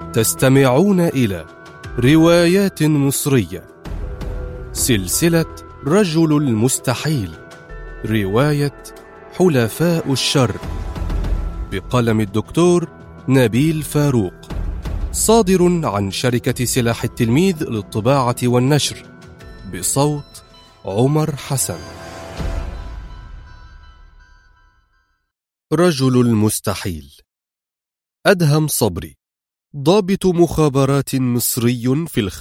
تستمعون إلى روايات مصرية، سلسلة رجل المستحيل، رواية حلفاء الشر، بقلم الدكتور نبيل فاروق، صادر عن شركة سلاح التلميذ للطباعة والنشر، بصوت عمر حسن. رجل المستحيل. أدهم صبري، ضابط مخابرات مصري في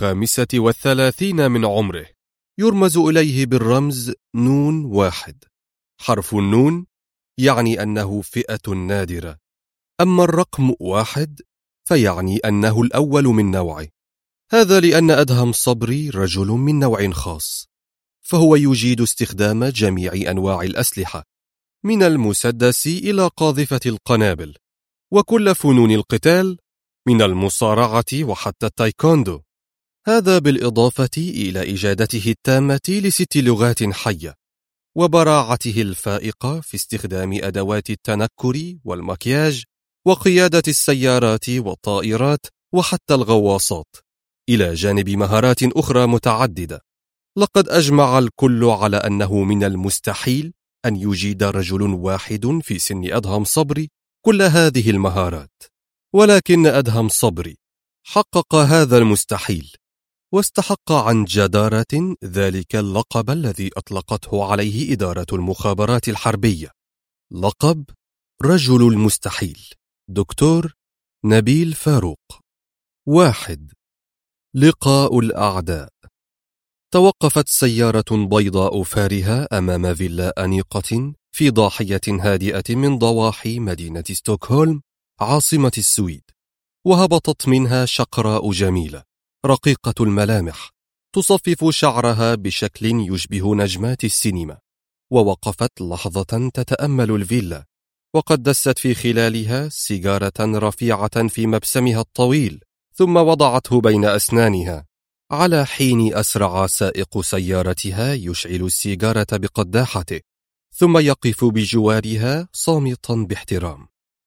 35 من عمره، يرمز إليه بالرمز نون واحد. حرف النون يعني أنه فئة نادرة، أما الرقم واحد فيعني أنه الأول من نوعه. هذا لأن أدهم صبري رجل من نوع خاص، فهو يجيد استخدام جميع أنواع الأسلحة، من المسدس إلى قاذفة القنابل، وكل فنون القتال، من المصارعة وحتى التايكوندو. هذا بالإضافة إلى إجادته التامة ل6 لغات حية، وبراعته الفائقة في استخدام أدوات التنكر والمكياج، وقيادة السيارات والطائرات وحتى الغواصات، إلى جانب مهارات أخرى متعددة. لقد أجمع الكل على أنه من المستحيل أن يجيد رجل واحد في سن أدهم صبري كل هذه المهارات، ولكن أدهم صبري حقق هذا المستحيل، واستحق عن جدارة ذلك اللقب الذي أطلقته عليه إدارة المخابرات الحربية، لقب رجل المستحيل. دكتور نبيل فاروق. 1. لقاء الأعداء. توقفت سيارة بيضاء فارهة أمام فيلا أنيقة في ضاحية هادئة من ضواحي مدينة ستوكهولم عاصمة السويد، وهبطت منها شقراء جميلة رقيقة الملامح تصفف شعرها بشكل يشبه نجمات السينما، ووقفت لحظة تتأمل الفيلا، وقد دست في خلالها سيجارة رفيعة في مبسمها الطويل، ثم وضعته بين أسنانها، على حين أسرع سائق سيارتها يشعل السيجارة بقداحته، ثم يقف بجوارها صامتا باحترام،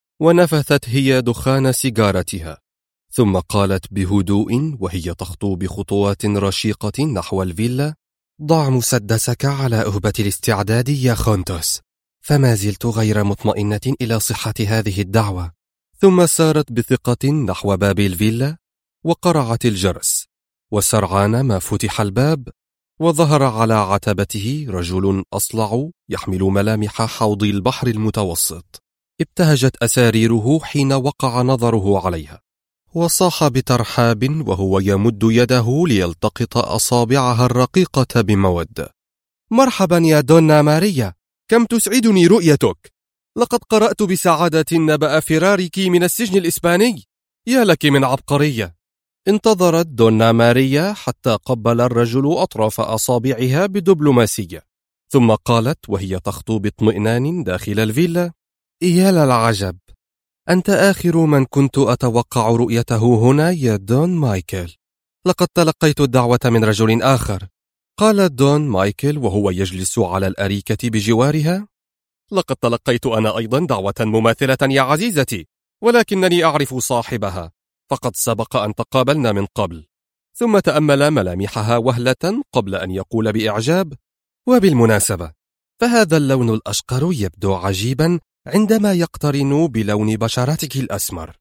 ونفثت هي دخان سيجارتها، ثم قالت بهدوء وهي تخطو بخطوات رشيقة نحو الفيلا: ضع مسدسك على أهبة الاستعداد يا خونتوس، فما زلت غير مطمئنة إلى صحة هذه الدعوة. ثم سارت بثقة نحو باب الفيلا، وقرعت الجرس، وسرعان ما فتح الباب، وظهر على عتبته رجل أصلع يحمل ملامح حوض البحر المتوسط. ابتهجت أساريره حين وقع نظره عليها، وصاح بترحاب وهو يمد يده ليلتقط أصابعها الرقيقة بمودة: مرحبا يا دونا ماريا، كم تسعدني رؤيتك. لقد قرأت بسعادة نبأ فرارك من السجن الإسباني، يا لك من عبقرية. انتظرت دونا ماريا حتى قبل الرجل أطراف أصابعها بدبلوماسية، ثم قالت وهي تخطو باطمئنان داخل الفيلا: يا للعجب، أنت آخر من كنت أتوقع رؤيته هنا يا دون مايكل. لقد تلقيت الدعوة من رجل آخر. قال دون مايكل وهو يجلس على الأريكة بجوارها: لقد تلقيت أنا أيضا دعوة مماثلة يا عزيزتي، ولكنني أعرف صاحبها، فقد سبق أن تقابلنا من قبل. ثم تأمل ملامحها وهلة قبل أن يقول بإعجاب: وبالمناسبة، فهذا اللون الأشقر يبدو عجيبا عندما يقترن بلون بشرتك الأسمر.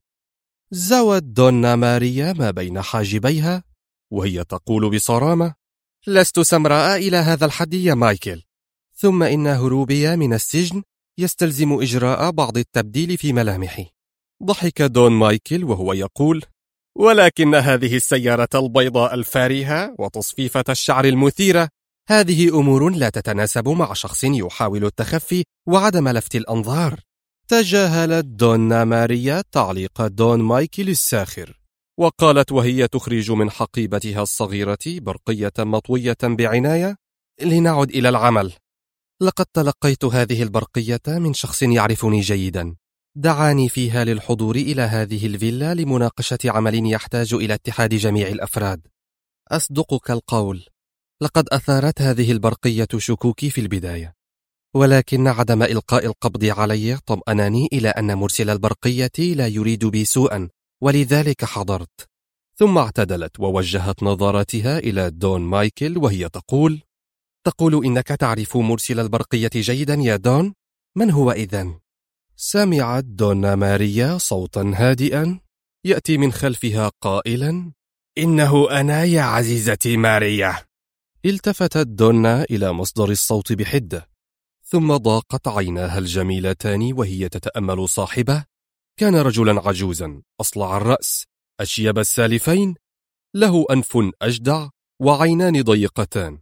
زوت دونا ماريا ما بين حاجبيها وهي تقول بصرامة: لست سمراء إلى هذا الحد يا مايكل، ثم إن هروبي من السجن يستلزم إجراء بعض التبديل في ملامحي. ضحك دون مايكل وهو يقول: ولكن هذه السيارة البيضاء الفارهة وتصفيفة الشعر المثيرة، هذه أمور لا تتناسب مع شخص يحاول التخفي وعدم لفت الأنظار. تجاهلت دونا ماريا تعليق دون مايكل الساخر، وقالت وهي تخرج من حقيبتها الصغيرة برقية مطوية بعناية: لنعد إلى العمل. لقد تلقيت هذه البرقية من شخص يعرفني جيدا، دعاني فيها للحضور إلى هذه الفيلا لمناقشة عمل يحتاج إلى اتحاد جميع الأفراد. أصدقك القول، لقد أثارت هذه البرقية شكوكي في البداية، ولكن عدم إلقاء القبض علي طمأنني إلى أن مرسل البرقية لا يريد بي سوءا، ولذلك حضرت. ثم اعتدلت ووجهت نظراتها إلى دون مايكل وهي تقول إنك تعرف مرسل البرقية جيدا يا دون؟ من هو إذن؟ سمعت دونا ماريا صوتا هادئا يأتي من خلفها قائلا: إنه أنا يا عزيزتي ماريا. التفتت دونا إلى مصدر الصوت بحدة، ثم ضاقت عيناها الجميلتان وهي تتأمل صاحبه. كان رجلا عجوزا أصلع الرأس، أشيب السالفين، له أنف أجدع وعينان ضيقتان،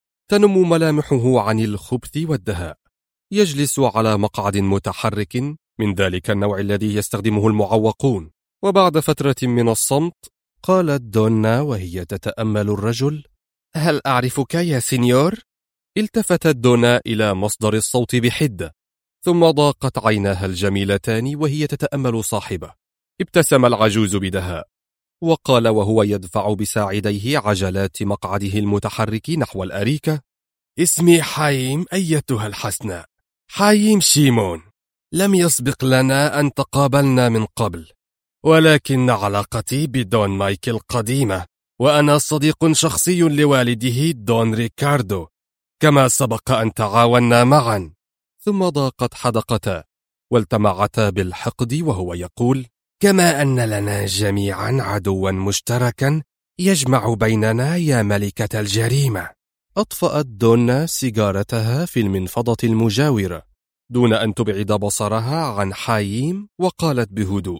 تنم ملامحه عن الخبث والدهاء. يجلس على مقعد متحرك من ذلك النوع الذي يستخدمه المعوقون. وبعد فترة من الصمت قالت دونا وهي تتأمل الرجل: هل أعرفك يا سينيور؟ التفتت دونا إلى مصدر الصوت بحدة، ثم ضاقت عيناها الجميلتان وهي تتأمل صاحبه. ابتسم العجوز بدهاء وقال وهو يدفع بساعديه عجلات مقعده المتحرك نحو الأريكة: اسمي حايم أيتها الحسناء، حايم شيمون. لم يسبق لنا أن تقابلنا من قبل، ولكن علاقتي بدون مايكل قديمة، وأنا صديق شخصي لوالده دون ريكاردو، كما سبق أن تعاوننا معا. ثم ضاقت حدقتا والتمعتا بالحقد وهو يقول: كما أن لنا جميعا عدوا مشتركا يجمع بيننا يا ملكة الجريمة. أطفأت دونا سيجارتها في المنفضة المجاورة دون أن تبعد بصرها عن حايم، وقالت بهدوء: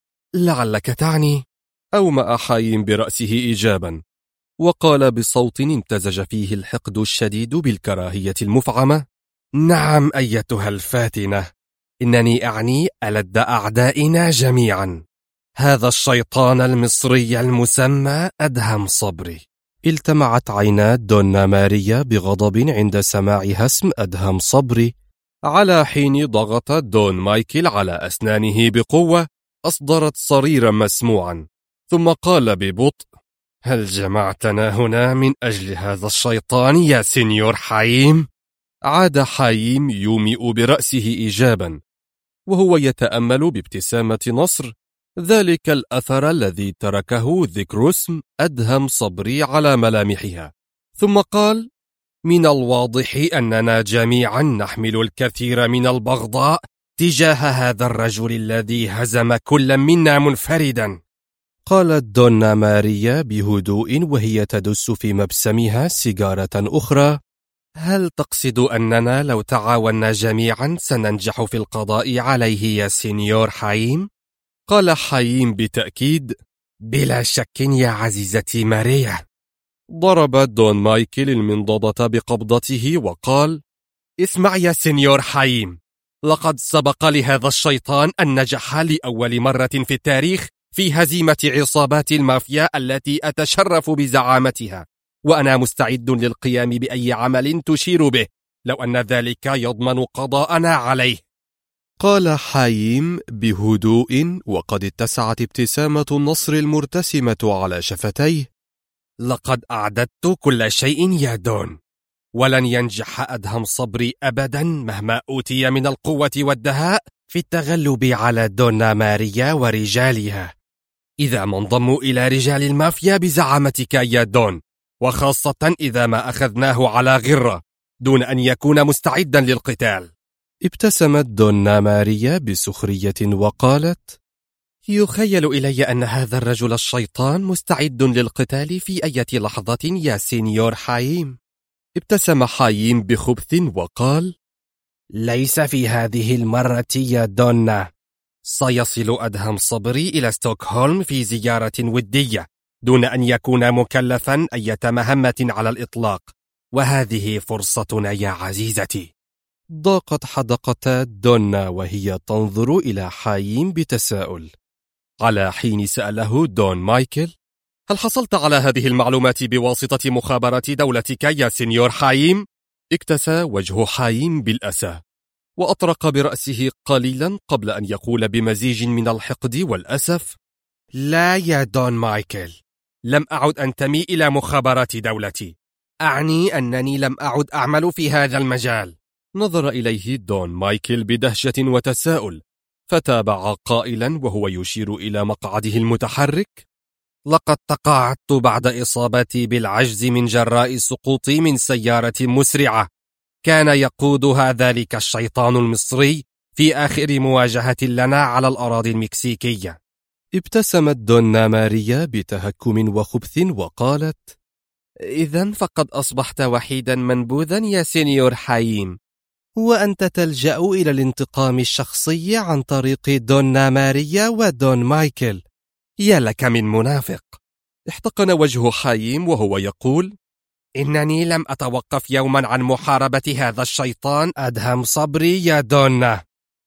لعلك تعني. أومأ حايم برأسه إيجابا وقال بصوت امتزج فيه الحقد الشديد بالكراهية المفعمة: نعم أيتها الفاتنة، إنني أعني ألد أعدائنا جميعا، هذا الشيطان المصري المسمى أدهم صبري. التمعت عينا دونا ماريا بغضب عند سماعها اسم أدهم صبري، على حين ضغط دون مايكل على أسنانه بقوة أصدرت صريرا مسموعا، ثم قال ببطء: هل جمعتنا هنا من أجل هذا الشيطان يا سينيور حايم؟ عاد حايم يومئ برأسه إيجابا وهو يتأمل بابتسامة نصر ذلك الأثر الذي تركه ذكر اسم أدهم صبري على ملامحها، ثم قال: من الواضح أننا جميعا نحمل الكثير من البغضاء تجاه هذا الرجل الذي هزم كل منا منفردا. قالت دونا ماريا بهدوء وهي تدس في مبسمها سيجارة أخرى: هل تقصد أننا لو تعاوننا جميعا سننجح في القضاء عليه يا سينيور حايم؟ قال حايم بتأكيد: بلا شك يا عزيزتي ماريا. ضرب دون مايكل المنضدة بقبضته وقال: اسمع يا سينيور حايم، لقد سبق لهذا الشيطان أن نجح لأول مرة في التاريخ في هزيمة عصابات المافيا التي أتشرف بزعامتها، وأنا مستعد للقيام بأي عمل تشير به لو أن ذلك يضمن قضاءنا عليه. قال حايم بهدوء وقد اتسعت ابتسامة النصر المرتسمة على شفتيه: لقد أعددت كل شيء يا دون، ولن ينجح أدهم صبري أبدا مهما أوتي من القوة والدهاء في التغلب على دونا ماريا ورجالها، إذا ما انضموا إلى رجال المافيا بزعامتك يا دون، وخاصة إذا ما أخذناه على غرة دون أن يكون مستعدا للقتال. ابتسمت دونا ماريا بسخرية وقالت: يخيل إلي أن هذا الرجل الشيطان مستعد للقتال في أي لحظة يا سينيور حايم. ابتسم حايم بخبث وقال: ليس في هذه المرة يا دونا، سيصل أدهم صبري إلى ستوكهولم في زيارة ودية دون أن يكون مكلفا أي مهمة على الإطلاق، وهذه فرصتنا يا عزيزتي. ضاقت حدقتا دونا وهي تنظر إلى حايم بتساؤل، على حين سأله دون مايكل: هل حصلت على هذه المعلومات بواسطة مخابرات دولتك يا سينيور حايم؟ اكتسى وجه حايم بالأسى وأطرق برأسه قليلا قبل أن يقول بمزيج من الحقد والأسف: لا يا دون مايكل، لم أعد أنتمي إلى مخابرات دولتي، أعني أنني لم أعد أعمل في هذا المجال. نظر إليه دون مايكل بدهشة وتساؤل فتابع قائلا وهو يشير إلى مقعده المتحرك: لقد تقاعدت بعد إصابتي بالعجز من جراء سقوطي من سيارة مسرعة كان يقودها ذلك الشيطان المصري في آخر مواجهة لنا على الأراضي المكسيكية. ابتسمت دونا ماريا بتهكم وخبث وقالت: إذن فقد أصبحت وحيدا منبوذا يا سينيور حايم، وأنت تلجأ إلى الانتقام الشخصي عن طريق دونا ماريا ودون مايكل. يا لك من منافق. احتقن وجه حايم وهو يقول: إنني لم أتوقف يوما عن محاربة هذا الشيطان أدهم صبري يا دونا.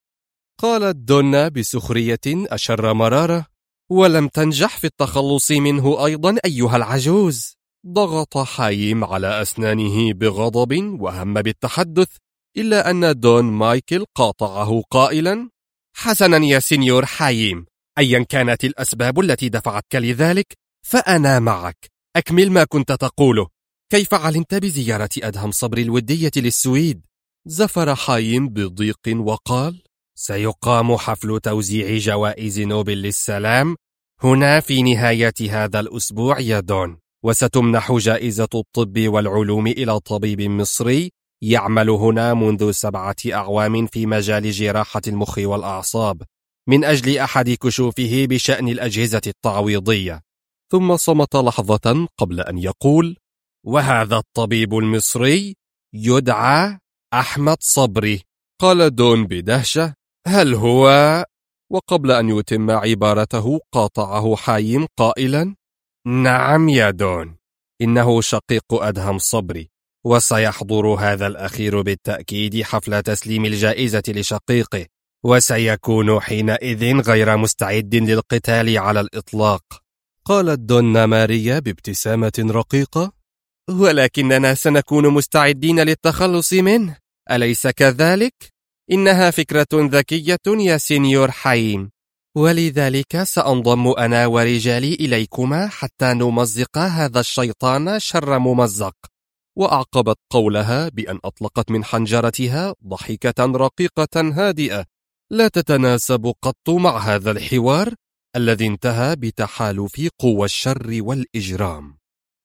قالت دونا بسخرية أشر مرارة: ولم تنجح في التخلص منه أيضا أيها العجوز. ضغط حايم على أسنانه بغضب وهم بالتحدث، إلا أن دون مايكل قاطعه قائلا: حسنا يا سينيور حايم، أيا كانت الأسباب التي دفعتك لذلك فأنا معك. أكمل ما كنت تقوله. كيف علمت بزيارة أدهم صبري الودية للسويد؟ زفر حايم بضيق وقال: سيقام حفل توزيع جوائز نوبل للسلام هنا في نهاية هذا الأسبوع يا دون، وستمنح جائزة الطب والعلوم إلى طبيب مصري يعمل هنا منذ 7 أعوام في مجال جراحة المخ والأعصاب من أجل أحد كشوفه بشأن الأجهزة التعويضية. ثم صمت لحظة قبل أن يقول: وهذا الطبيب المصري يدعى أحمد صبري. قال دون بدهشة: هل هو؟ وقبل أن يتم عبارته قاطعه حايم قائلا: نعم يا دون، إنه شقيق أدهم صبري، وسيحضر هذا الأخير بالتأكيد حفل تسليم الجائزة لشقيقه، وسيكون حينئذ غير مستعد للقتال على الإطلاق. قالت دونا ماريا بابتسامة رقيقة: ولكننا سنكون مستعدين للتخلص منه، أليس كذلك؟ إنها فكرة ذكية يا سينيور حايم، ولذلك سأنضم أنا ورجالي إليكما حتى نمزق هذا الشيطان شر ممزق. وأعقبت قولها بأن أطلقت من حنجرتها ضحكة رقيقة هادئة لا تتناسب قط مع هذا الحوار الذي انتهى بتحالف قوى الشر والإجرام.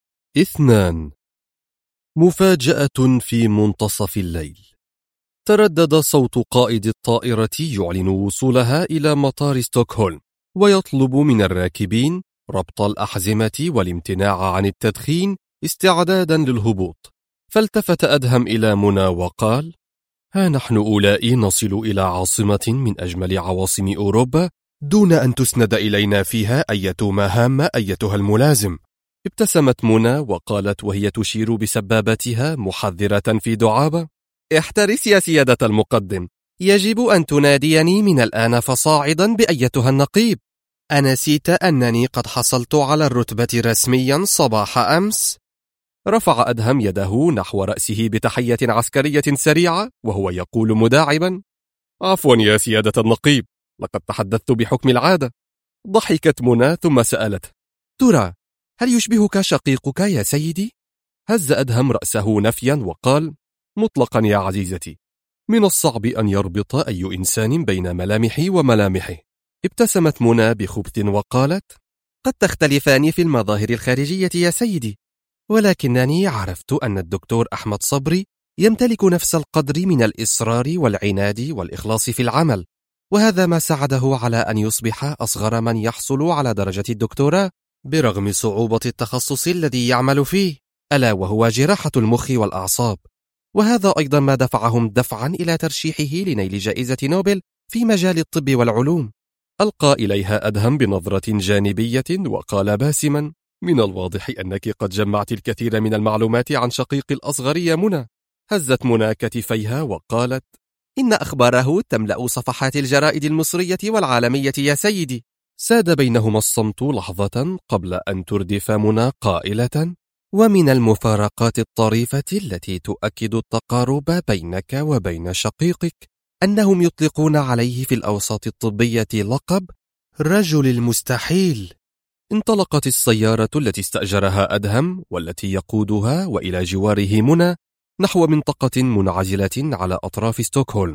2. مفاجأة في منتصف الليل. تردد صوت قائد الطائرة يعلن وصولها إلى مطار ستوكهولم، ويطلب من الراكبين ربط الأحزمة والامتناع عن التدخين استعدادا للهبوط. فالتفت أدهم إلى منى وقال: ها نحن أولئي نصل إلى عاصمة من أجمل عواصم أوروبا دون أن تسند إلينا فيها أية مهام أيتها الملازم. ابتسمت منى وقالت وهي تشير بسبابتها محذرة في دعابة: احترس يا سيادة المقدم، يجب أن تناديني من الآن فصاعدا بأيتها النقيب. أنسيت أنني قد حصلت على الرتبة رسميا صباح أمس؟ رفع أدهم يده نحو رأسه بتحية عسكرية سريعة وهو يقول مداعبا: عفوا يا سيادة النقيب، لقد تحدثت بحكم العادة. ضحكت منى ثم سألت: ترى هل يشبهك شقيقك يا سيدي؟ هز أدهم رأسه نفيا وقال: مطلقا يا عزيزتي، من الصعب أن يربط أي إنسان بين ملامحي وملامحه. ابتسمت منى بخبث وقالت: قد تختلفان في المظاهر الخارجية يا سيدي، ولكنني عرفت أن الدكتور أحمد صبري يمتلك نفس القدر من الإصرار والعناد والإخلاص في العمل، وهذا ما ساعده على أن يصبح أصغر من يحصل على درجة الدكتوراه برغم صعوبة التخصص الذي يعمل فيه، ألا وهو جراحة المخ والأعصاب. وهذا أيضا ما دفعهم دفعا إلى ترشيحه لنيل جائزة نوبل في مجال الطب والعلوم. ألقى إليها أدهم بنظرة جانبية وقال باسما: من الواضح أنك قد جمعت الكثير من المعلومات عن شقيق الأصغر يا منى. هزت منى كتفيها وقالت: إن أخباره تملأ صفحات الجرائد المصرية والعالمية يا سيدي. ساد بينهما الصمت لحظة قبل أن تردف منى قائلة: ومن المفارقات الطريفة التي تؤكد التقارب بينك وبين شقيقك أنهم يطلقون عليه في الأوساط الطبية لقب رجل المستحيل. انطلقت السيارة التي استأجرها أدهم والتي يقودها وإلى جواره منى نحو منطقة منعزلة على أطراف ستوكهولم،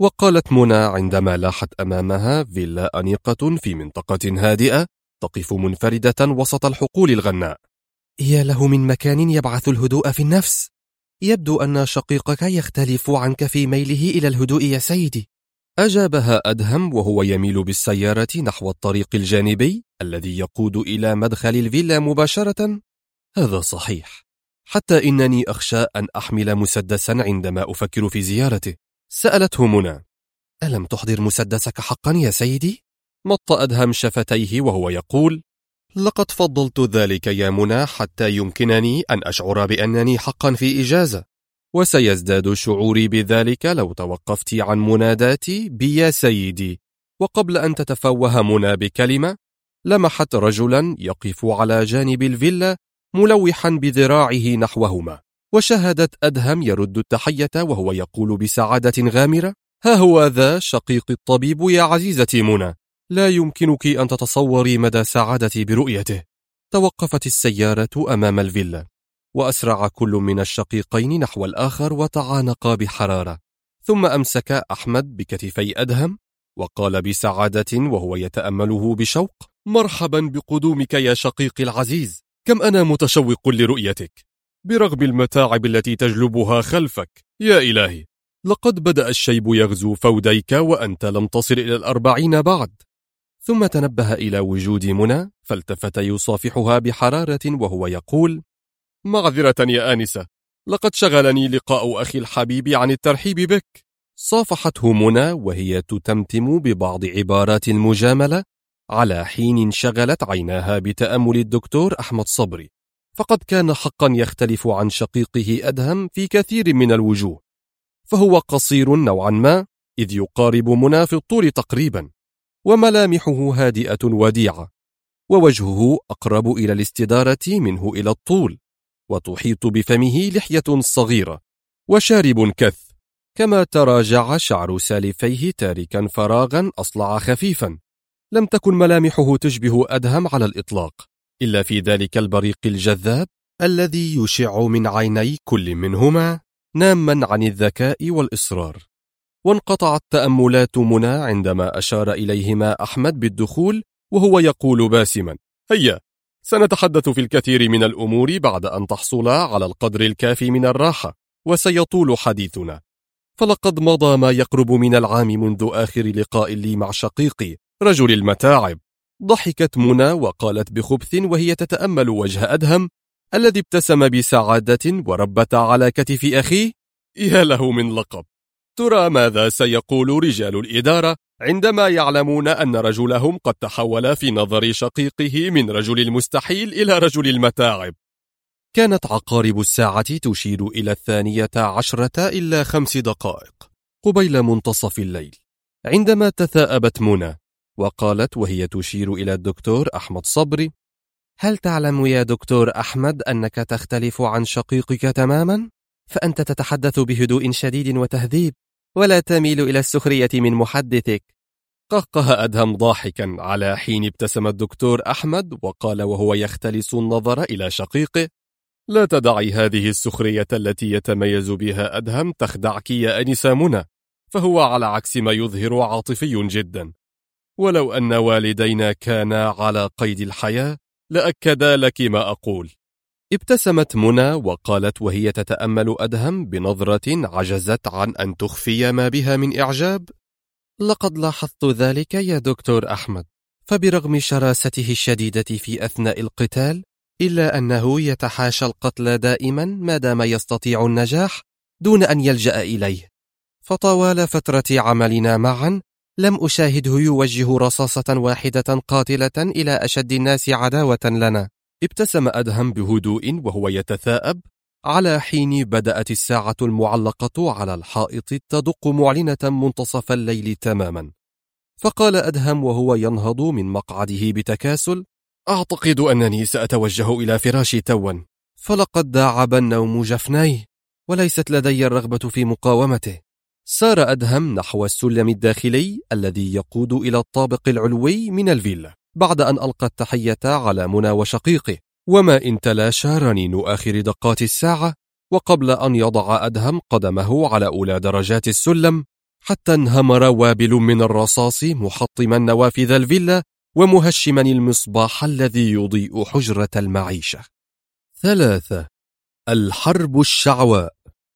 وقالت منى عندما لاحت أمامها فيلا أنيقة في منطقة هادئة تقف منفردة وسط الحقول الغناء: يا له من مكان يبعث الهدوء في النفس. يبدو أن شقيقك يختلف عنك في ميله إلى الهدوء يا سيدي. أجابها أدهم وهو يميل بالسيارة نحو الطريق الجانبي الذي يقود إلى مدخل الفيلا مباشرة. هذا صحيح، حتى إنني أخشى أن أحمل مسدسا عندما أفكر في زيارته. سألته منى: ألم تحضر مسدسك حقا يا سيدي؟ مط أدهم شفتيه وهو يقول: لقد فضلت ذلك يا منى حتى يمكنني أن أشعر بأنني حقا في إجازة، وسيزداد شعوري بذلك لو توقفت عن مناداتي بيا سيدي. وقبل أن تتفوه منى بكلمة، لمحت رجلا يقف على جانب الفيلا ملوحا بذراعه نحوهما، وشاهدت أدهم يرد التحية وهو يقول بسعادة غامرة: ها هو ذا شقيق الطبيب يا عزيزتي منى، لا يمكنك أن تتصوري مدى سعادتي برؤيته. توقفت السيارة أمام الفيلا، وأسرع كل من الشقيقين نحو الآخر وتعانقا بحرارة. ثم أمسك أحمد بكتفي أدهم وقال بسعادة وهو يتأمله بشوق: مرحبا بقدومك يا شقيقي العزيز، كم أنا متشوق لرؤيتك برغم المتاعب التي تجلبها خلفك. يا إلهي، لقد بدأ الشيب يغزو فوديك وأنت لم تصل إلى 40 بعد. ثم تنبه إلى وجود منى فالتفت يصافحها بحرارة وهو يقول: معذرة يا آنسة، لقد شغلني لقاء أخي الحبيب عن الترحيب بك. صافحته منى وهي تتمتم ببعض عبارات المجاملة، على حين انشغلت عيناها بتأمل الدكتور أحمد صبري، فقد كان حقا يختلف عن شقيقه أدهم في كثير من الوجوه، فهو قصير نوعا ما إذ يقارب منى في الطول تقريبا، وملامحه هادئة وديعة، ووجهه أقرب إلى الاستدارة منه إلى الطول، وتحيط بفمه لحية صغيرة وشارب كث، كما تراجع شعر سالفيه تاركا فراغا أصلع خفيفا. لم تكن ملامحه تشبه أدهم على الإطلاق، إلا في ذلك البريق الجذاب الذي يشع من عيني كل منهما ناما عن الذكاء والإصرار. وانقطعت تأملات منى عندما أشار إليهما أحمد بالدخول وهو يقول باسما: هيا، سنتحدث في الكثير من الأمور بعد أن تحصلا على القدر الكافي من الراحة، وسيطول حديثنا، فلقد مضى ما يقرب من العام منذ آخر لقاء لي مع شقيقي رجل المتاعب. ضحكت منى وقالت بخبث وهي تتأمل وجه أدهم الذي ابتسم بسعادة وربت على كتف أخيه: يا له من لقب. ترى ماذا سيقول رجال الإدارة عندما يعلمون أن رجلهم قد تحول في نظر شقيقه من رجل المستحيل إلى رجل المتاعب. كانت عقارب الساعة تشير إلى 12 إلا 5 دقائق قبيل منتصف الليل، عندما تثاءبت منى وقالت وهي تشير إلى الدكتور أحمد صبري: هل تعلم يا دكتور أحمد أنك تختلف عن شقيقك تماما؟ فأنت تتحدث بهدوء شديد وتهذيب، ولا تميل إلى السخرية من محدثك. قهقه أدهم ضاحكا، على حين ابتسم الدكتور أحمد وقال وهو يختلس النظر إلى شقيقه: لا تدعي هذه السخرية التي يتميز بها أدهم تخدعك يا أنسة منى، فهو على عكس ما يظهر عاطفي جدا، ولو أن والدينا كانا على قيد الحياة لأكدا لك ما أقول. ابتسمت منى وقالت وهي تتأمل أدهم بنظرة عجزت عن أن تخفي ما بها من إعجاب: لقد لاحظت ذلك يا دكتور أحمد، فبرغم شراسته الشديدة في أثناء القتال، إلا أنه يتحاشى القتل دائما ما دام يستطيع النجاح دون أن يلجأ إليه. فطوال فترة عملنا معا لم أشاهده يوجه رصاصة واحدة قاتلة إلى أشد الناس عداوة لنا. ابتسم أدهم بهدوء وهو يتثاءب، على حين بدأت الساعة المعلقة على الحائط تدق معلنة منتصف الليل تماما. فقال أدهم وهو ينهض من مقعده بتكاسل: أعتقد أنني سأتوجه إلى فراشي توا، فلقد داعب النوم جفنيه، وليست لدي الرغبة في مقاومته. سار أدهم نحو السلم الداخلي الذي يقود إلى الطابق العلوي من الفيلا، بعد أن ألقى التحية على منى وشقيقه، وما إن تلاشى رنين آخر دقات الساعة، وقبل أن يضع أدهم قدمه على أولى درجات السلم حتى انهمر وابل من الرصاص محطما نوافذ الفيلا ومهشما المصباح الذي يضيء حجرة المعيشة. 3. الحرب الشعواء.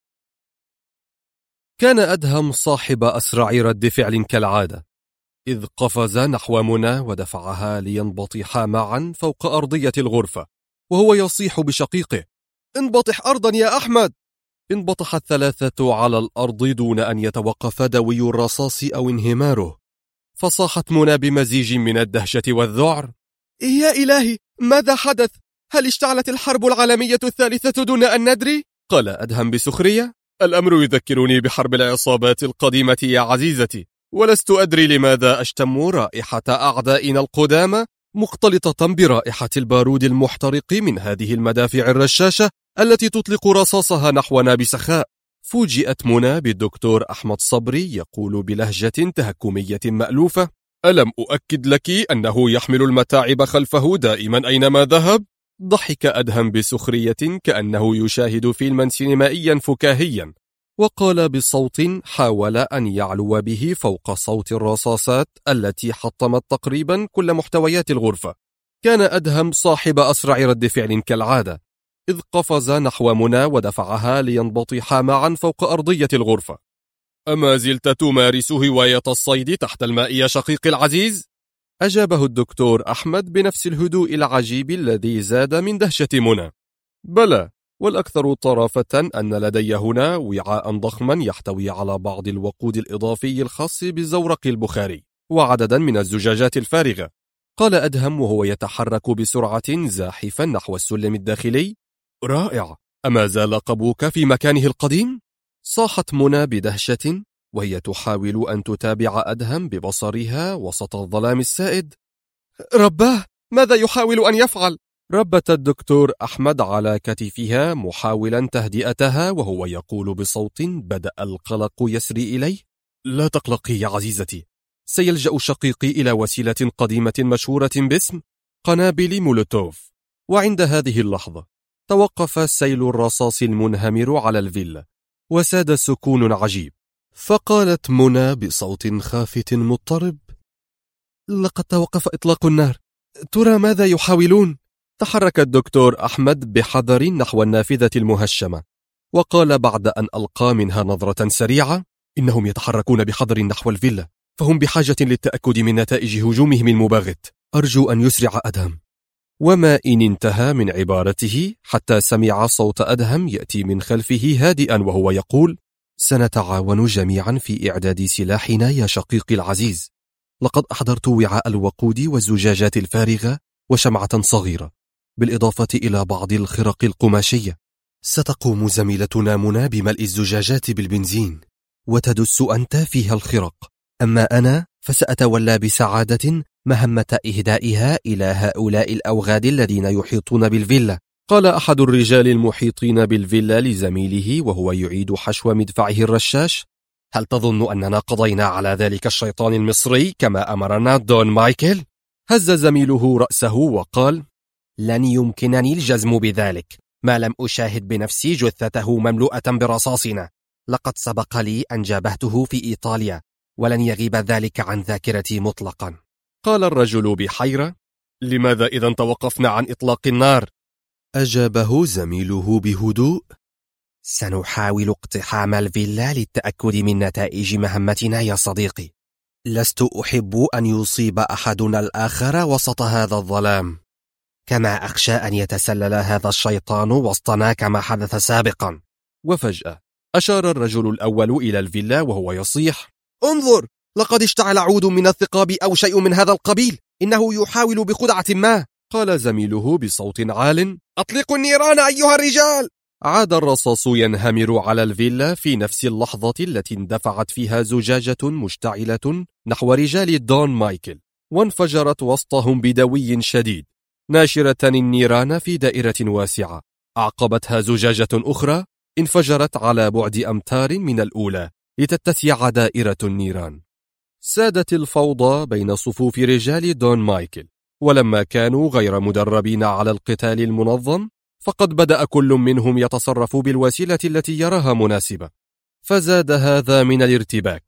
كان أدهم صاحب أسرع رد فعل كالعادة، إذ قفز نحو منى ودفعها لينبطحا معا فوق أرضية الغرفة وهو يصيح بشقيقه: انبطح أرضا يا أحمد! انبطح الثلاثة على الأرض دون أن يتوقف دوي الرصاص أو انهماره، فصاحت منى بمزيج من الدهشة والذعر: يا إلهي، ماذا حدث؟ هل اشتعلت الحرب العالمية الثالثة دون أن ندري؟ قال أدهم بسخرية: الأمر يذكرني بحرب العصابات القديمة يا عزيزتي، ولست أدري لماذا أشتم رائحة أعدائنا القدامى مختلطة برائحة البارود المحترق من هذه المدافع الرشاشة التي تطلق رصاصها نحونا بسخاء. فوجئت منى بالدكتور أحمد صبري يقول بلهجة تهكمية مألوفة: ألم أؤكد لك أنه يحمل المتاعب خلفه دائما أينما ذهب؟ ضحك أدهم بسخرية كأنه يشاهد فيلما سينمائيا فكاهيا، وقال بصوت حاول أن يعلو به فوق صوت الرصاصات التي حطمت تقريبا كل محتويات الغرفة: كان أدهم صاحب أسرع رد فعل كالعادة، إذ قفز نحو منى ودفعها لينبطحا معا فوق أرضية الغرفة. أما زلت تمارس هواية الصيد تحت الماء يا شقيقي العزيز؟ أجابه الدكتور أحمد بنفس الهدوء العجيب الذي زاد من دهشة منى: بلى، والأكثر طرافة أن لدي هنا وعاء ضخما يحتوي على بعض الوقود الإضافي الخاص بالزورق البخاري وعددا من الزجاجات الفارغة. قال أدهم وهو يتحرك بسرعة زاحفا نحو السلم الداخلي: رائع، أما زال قبوك في مكانه القديم؟ صاحت منى بدهشة وهي تحاول أن تتابع أدهم ببصرها وسط الظلام السائد. رباه، ماذا يحاول أن يفعل؟ ربت الدكتور أحمد على كتفها محاولا تهدئتها وهو يقول بصوت بدأ القلق يسري إليه: لا تقلقي يا عزيزتي، سيلجأ شقيقي إلى وسيلة قديمة مشهورة باسم قنابل مولوتوف. وعند هذه اللحظة توقف سيل الرصاص المنهمر على الفيلا وساد سكون عجيب، فقالت منى بصوت خافت مضطرب: لقد توقف إطلاق النار، ترى ماذا يحاولون؟ تحرك الدكتور أحمد بحذر نحو النافذة المهشمة وقال بعد أن ألقى منها نظرة سريعة: إنهم يتحركون بحذر نحو الفيلا، فهم بحاجة للتأكد من نتائج هجومهم المباغت. أرجو أن يسرع أدهم. وما إن انتهى من عبارته حتى سمع صوت أدهم يأتي من خلفه هادئا وهو يقول: سنتعاون جميعا في إعداد سلاحنا يا شقيقي العزيز، لقد أحضرت وعاء الوقود والزجاجات الفارغة وشمعة صغيرة، بالإضافة إلى بعض الخرق القماشية. ستقوم زميلتنا منى بملء الزجاجات بالبنزين وتدس أنت فيها الخرق، أما أنا فسأتولى بسعادة مهمة إهدائها إلى هؤلاء الأوغاد الذين يحيطون بالفيلا. قال أحد الرجال المحيطين بالفيلا لزميله وهو يعيد حشو مدفعه الرشاش: هل تظن أننا قضينا على ذلك الشيطان المصري كما أمرنا دون مايكل؟ هز زميله رأسه وقال: لن يمكنني الجزم بذلك ما لم أشاهد بنفسي جثته مملوءة برصاصنا. لقد سبق لي أن جابهته في إيطاليا ولن يغيب ذلك عن ذاكرتي مطلقا. قال الرجل بحيرة: لماذا إذا توقفنا عن إطلاق النار؟ أجابه زميله بهدوء: سنحاول اقتحام الفيلا للتأكد من نتائج مهمتنا يا صديقي. لست أحب أن يصيب أحدنا الآخر وسط هذا الظلام، كما أخشى أن يتسلل هذا الشيطان وسطنا كما حدث سابقا. وفجأة أشار الرجل الأول إلى الفيلا وهو يصيح: انظر، لقد اشتعل عود من الثقاب أو شيء من هذا القبيل، إنه يحاول بخدعة ما. قال زميله بصوت عال: أطلقوا النيران أيها الرجال. عاد الرصاص ينهمر على الفيلا في نفس اللحظة التي اندفعت فيها زجاجة مشتعلة نحو رجال دون مايكل، وانفجرت وسطهم بدوي شديد، ناشرة النيران في دائرة واسعة. أعقبتها زجاجة أخرى انفجرت على بعد أمتار من الأولى لتتسع دائرة النيران. سادت الفوضى بين صفوف رجال دون مايكل، ولما كانوا غير مدربين على القتال المنظم فقد بدأ كل منهم يتصرف بالوسيلة التي يراها مناسبة، فزاد هذا من الارتباك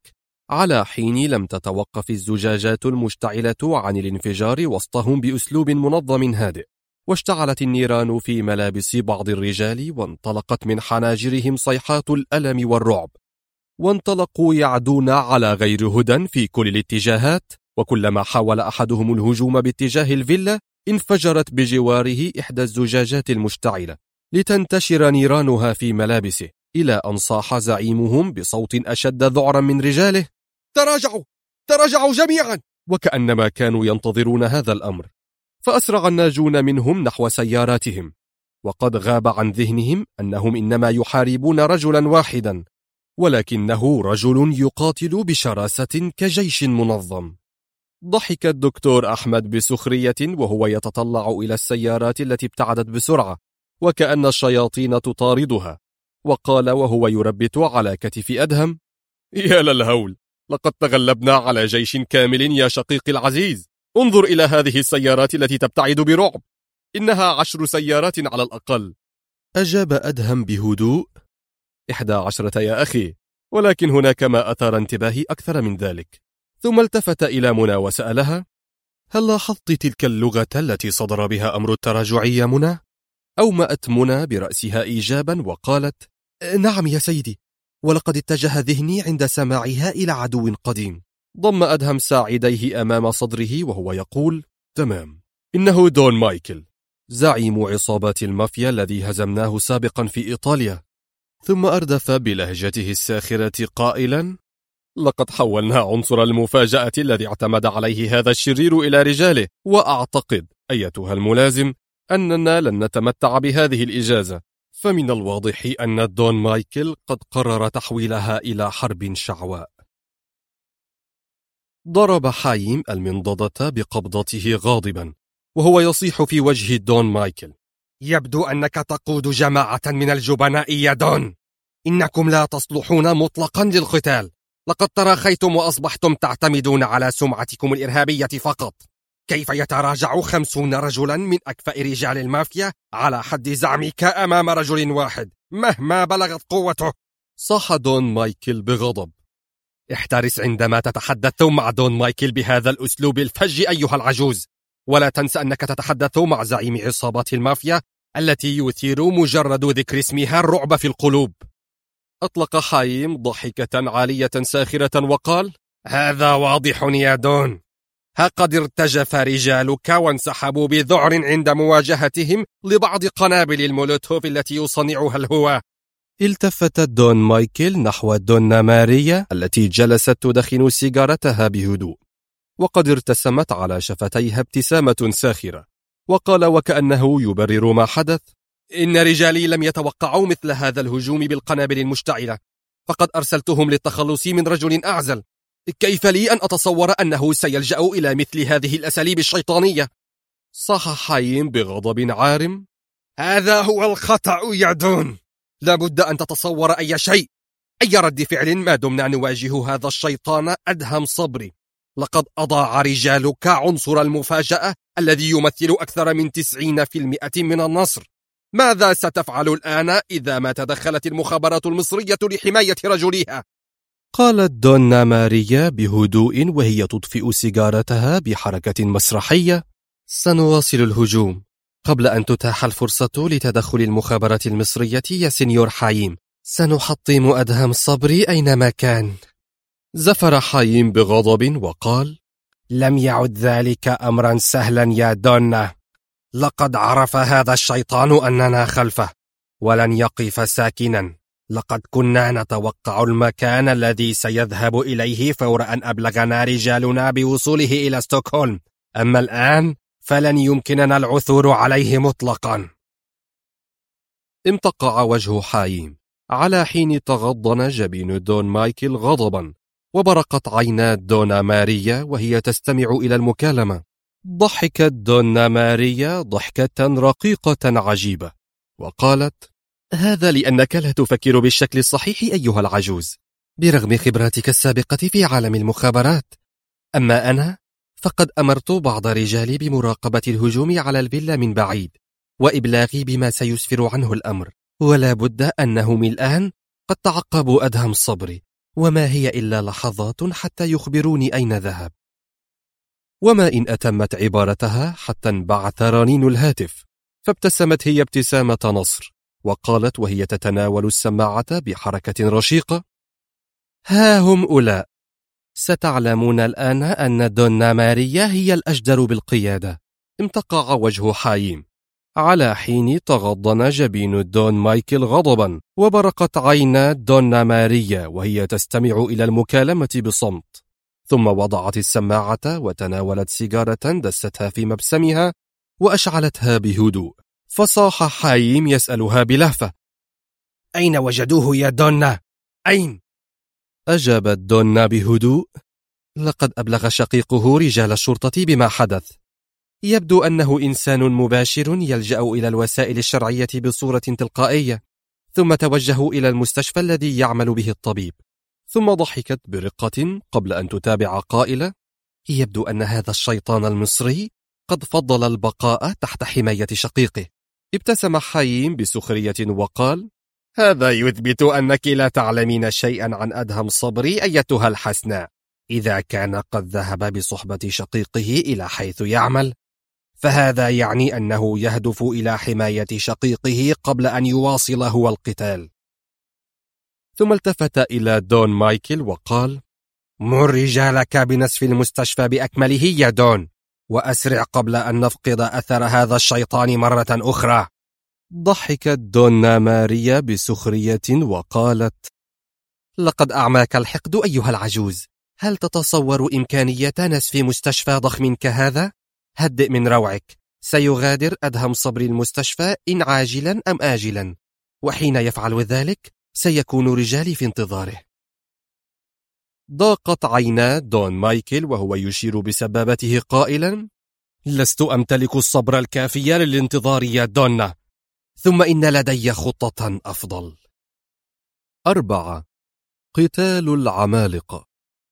على حين لم تتوقف الزجاجات المشتعلة عن الانفجار وسطهم بأسلوب منظم هادئ، واشتعلت النيران في ملابس بعض الرجال، وانطلقت من حناجرهم صيحات الألم والرعب، وانطلقوا يعدون على غير هدى في كل الاتجاهات، وكلما حاول أحدهم الهجوم باتجاه الفيلا انفجرت بجواره إحدى الزجاجات المشتعلة لتنتشر نيرانها في ملابسه، إلى أن صاح زعيمهم بصوت أشد ذعرا من رجاله: تراجعوا! تراجعوا جميعا! وكأنما كانوا ينتظرون هذا الأمر، فأسرع الناجون منهم نحو سياراتهم، وقد غاب عن ذهنهم أنهم إنما يحاربون رجلا واحدا، ولكنه رجل يقاتل بشراسة كجيش منظم. ضحك الدكتور أحمد بسخرية وهو يتطلع إلى السيارات التي ابتعدت بسرعة وكأن الشياطين تطاردها، وقال وهو يربت على كتف أدهم: يا للهول، لقد تغلبنا على جيش كامل يا شقيقي العزيز. انظر إلى هذه السيارات التي تبتعد برعب، إنها 10 سيارات على الأقل. أجاب أدهم بهدوء: 11 يا أخي، ولكن هناك ما أثار انتباهي أكثر من ذلك. ثم التفت إلى منى وسألها: هل لاحظت تلك اللغة التي صدر بها أمر التراجع يا منى؟ أومأت منى برأسها إيجابا وقالت: نعم يا سيدي، ولقد اتجه ذهني عند سماعها إلى عدو قديم. ضم أدهم ساعديه أمام صدره وهو يقول: تمام، إنه دون مايكل، زعيم عصابات المافيا الذي هزمناه سابقا في إيطاليا. ثم أردف بلهجته الساخرة قائلا: لقد حولنا عنصر المفاجأة الذي اعتمد عليه هذا الشرير إلى رجاله، وأعتقد أيتها الملازم أننا لن نتمتع بهذه الإجازة، فمن الواضح أن دون مايكل قد قرر تحويلها إلى حرب شعواء. ضرب حايم المنضدة بقبضته غاضبا وهو يصيح في وجه دون مايكل: يبدو أنك تقود جماعة من الجبناء يا دون، إنكم لا تصلحون مطلقا للقتال، لقد تراخيتم وأصبحتم تعتمدون على سمعتكم الإرهابية فقط. كيف يتراجع 50 رجلا من أكفأ رجال المافيا على حد زعمك أمام رجل واحد مهما بلغت قوته؟ صاح دون مايكل بغضب. احترس عندما تتحدث مع دون مايكل بهذا الأسلوب الفج أيها العجوز، ولا تنسى أنك تتحدث مع زعيم عصابات المافيا التي يثير مجرد ذكر اسمها الرعب في القلوب. أطلق حايم ضحكة عالية ساخرة وقال: هذا واضح يا دون، ها قد ارتجف رجالك وانسحبوا بذعر عند مواجهتهم لبعض قنابل المولوتوف التي يصنعها الهواة. التفت دون مايكل نحو دونا ماريا التي جلست تدخن سيجارتها بهدوء، وقد ارتسمت على شفتيها ابتسامة ساخرة، وقال وكأنه يبرر ما حدث: إن رجالي لم يتوقعوا مثل هذا الهجوم بالقنابل المشتعلة، فقد أرسلتهم للتخلص من رجل أعزل. كيف لي أن أتصور أنه سيلجأ إلى مثل هذه الأساليب الشيطانية؟ صاح حايم بغضب عارم: هذا هو الخطأ يا دون، لابد أن تتصور أي شيء، أي رد فعل ما دمنا نواجه هذا الشيطان أدهم صبري. لقد أضاع رجالك عنصر المفاجأة الذي يمثل أكثر من 90% من النصر. ماذا ستفعل الآن إذا ما تدخلت المخابرات المصرية لحماية رجلها؟ قالت دونا ماريا بهدوء وهي تطفئ سيجارتها بحركة مسرحية: سنواصل الهجوم قبل أن تتاح الفرصة لتدخل المخابرات المصرية يا سينيور حايم. سنحطم أدهم صبري أينما كان. زفر حايم بغضب وقال: لم يعد ذلك أمرا سهلا يا دونا، لقد عرف هذا الشيطان أننا خلفه ولن يقف ساكنا. لقد كنا نتوقع المكان الذي سيذهب إليه فور أن أبلغنا رجالنا بوصوله إلى ستوكهولم، أما الآن فلن يمكننا العثور عليه مطلقا. امتقع وجه حايم على حين تغضن جبين دون مايكل غضبا، وبرقت عينا دونا ماريا وهي تستمع إلى المكالمة. ضحكت دونا ماريا ضحكة رقيقة عجيبة وقالت: هذا لأنك لا تفكر بالشكل الصحيح أيها العجوز، برغم خبراتك السابقة في عالم المخابرات. أما أنا فقد أمرت بعض رجالي بمراقبة الهجوم على الفيلا من بعيد وإبلاغي بما سيسفر عنه الأمر، ولا بد أنهم الآن قد تعقبوا أدهم صبري وما هي إلا لحظات حتى يخبروني أين ذهب. وما إن أتمت عبارتها حتى انبعث رنين الهاتف، فابتسمت هي ابتسامة نصر، وقالت وهي تتناول السماعة بحركة رشيقة: ها هم أولاء، ستعلمون الآن أن دونا ماريا هي الأجدر بالقيادة. امتقع وجه حايم، على حين تغضن جبين دون مايكل غضبا، وبرقت عينا دونا ماريا وهي تستمع إلى المكالمة بصمت. ثم وضعت السماعة وتناولت سيجارة دستها في مبسمها وأشعلتها بهدوء، فصاح حايم يسألها بلهفة: أين وجدوه يا دونا؟ أين؟ أجابت دونا بهدوء: لقد أبلغ شقيقه رجال الشرطة بما حدث. يبدو أنه إنسان مباشر يلجأ إلى الوسائل الشرعية بصورة تلقائية، ثم توجهوا إلى المستشفى الذي يعمل به الطبيب. ثم ضحكت برقة قبل أن تتابع قائلة: يبدو أن هذا الشيطان المصري قد فضل البقاء تحت حماية شقيقه. ابتسم حايم بسخرية وقال: هذا يثبت أنك لا تعلمين شيئا عن أدهم صبري أيتها الحسناء. إذا كان قد ذهب بصحبة شقيقه إلى حيث يعمل، فهذا يعني أنه يهدف إلى حماية شقيقه قبل أن يواصل هو القتال. ثم التفت إلى دون مايكل وقال: مر رجالك بنسف المستشفى بأكمله يا دون، وأسرع قبل أن نفقد أثر هذا الشيطان مرة أخرى. ضحكت دونا ماريا بسخرية وقالت: لقد أعماك الحقد أيها العجوز. هل تتصور إمكانية نسف مستشفى ضخم كهذا؟ هدئ من روعك، سيغادر أدهم صبري المستشفى إن عاجلا أم آجلا، وحين يفعل ذلك سيكون رجالي في انتظاره. ضاقت عينا دون مايكل وهو يشير بسبابته قائلا: لست أمتلك الصبر الكافي للانتظار يا دونا، ثم إن لدي خطة أفضل. 4. قتال العمالقة.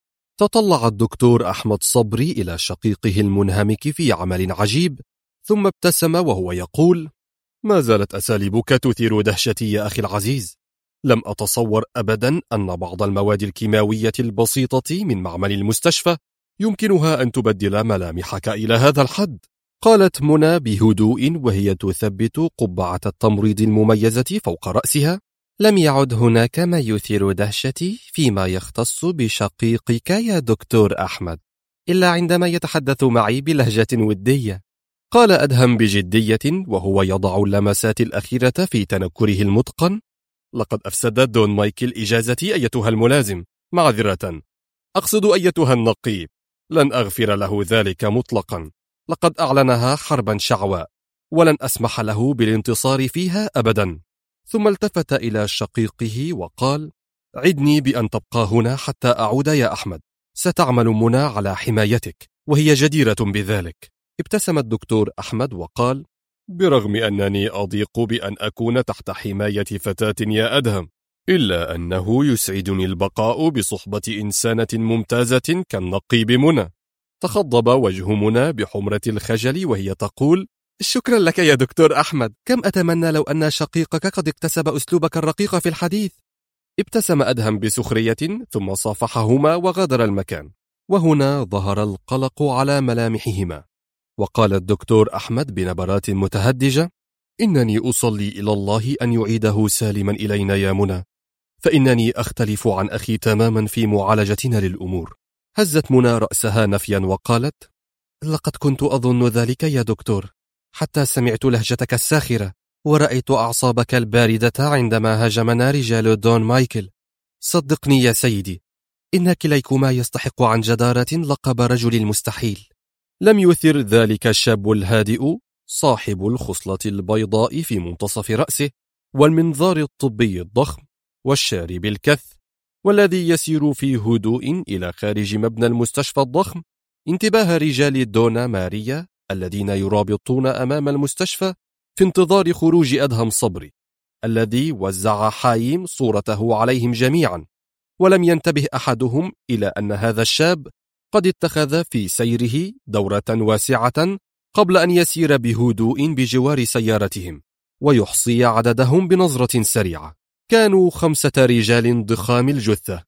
تطلع الدكتور أحمد صبري إلى شقيقه المنهمك في عمل عجيب، ثم ابتسم وهو يقول: ما زالت أساليبك تثير دهشتي يا أخي العزيز. لم أتصور أبدا أن بعض المواد الكيماوية البسيطة من معمل المستشفى يمكنها أن تبدل ملامحك إلى هذا الحد. قالت منى بهدوء وهي تثبت قبعة التمريض المميزة فوق رأسها: لم يعد هناك ما يثير دهشتي فيما يختص بشقيقك يا دكتور أحمد، إلا عندما يتحدث معي بلهجة ودية. قال أدهم بجدية وهو يضع اللمسات الأخيرة في تنكره المتقن: لقد أفسد دون مايكل إجازتي أيتها الملازم، معذرة، أقصد أيتها النقيب، لن أغفر له ذلك مطلقا. لقد أعلنها حربا شعواء، ولن أسمح له بالانتصار فيها أبدا. ثم التفت إلى شقيقه وقال: عدني بأن تبقى هنا حتى أعود يا أحمد، ستعمل منى على حمايتك وهي جديرة بذلك. ابتسم الدكتور أحمد وقال: برغم أنني أضيق بأن أكون تحت حماية فتاة يا أدهم، إلا أنه يسعدني البقاء بصحبة إنسانة ممتازة كالنقيب منى. تخضب وجه منى بحمرة الخجل وهي تقول: شكرا لك يا دكتور أحمد، كم أتمنى لو أن شقيقك قد اكتسب أسلوبك الرقيق في الحديث. ابتسم أدهم بسخرية ثم صافحهما وغادر المكان، وهنا ظهر القلق على ملامحهما. وقال الدكتور أحمد بنبرات متهدجة: إنني أصلي إلى الله أن يعيده سالما إلينا يا منى، فإنني أختلف عن أخي تماما في معالجتنا للأمور. هزت منى رأسها نفيا وقالت: لقد كنت أظن ذلك يا دكتور، حتى سمعت لهجتك الساخرة ورأيت أعصابك الباردة عندما هاجمنا رجال دون مايكل. صدقني يا سيدي، إن كليكما يستحق عن جدارة لقب رجل المستحيل. لم يثر ذلك الشاب الهادئ صاحب الخصلة البيضاء في منتصف رأسه والمنظار الطبي الضخم والشارب الكث، والذي يسير في هدوء إلى خارج مبنى المستشفى الضخم، انتباه رجال دونا ماريا الذين يرابطون أمام المستشفى في انتظار خروج أدهم صبري، الذي وزع حايم صورته عليهم جميعا، ولم ينتبه أحدهم إلى أن هذا الشاب قد اتخذ في سيره دورة واسعة قبل أن يسير بهدوء بجوار سيارتهم ويحصي عددهم بنظرة سريعة. كانوا 5 رجال ضخام الجثة،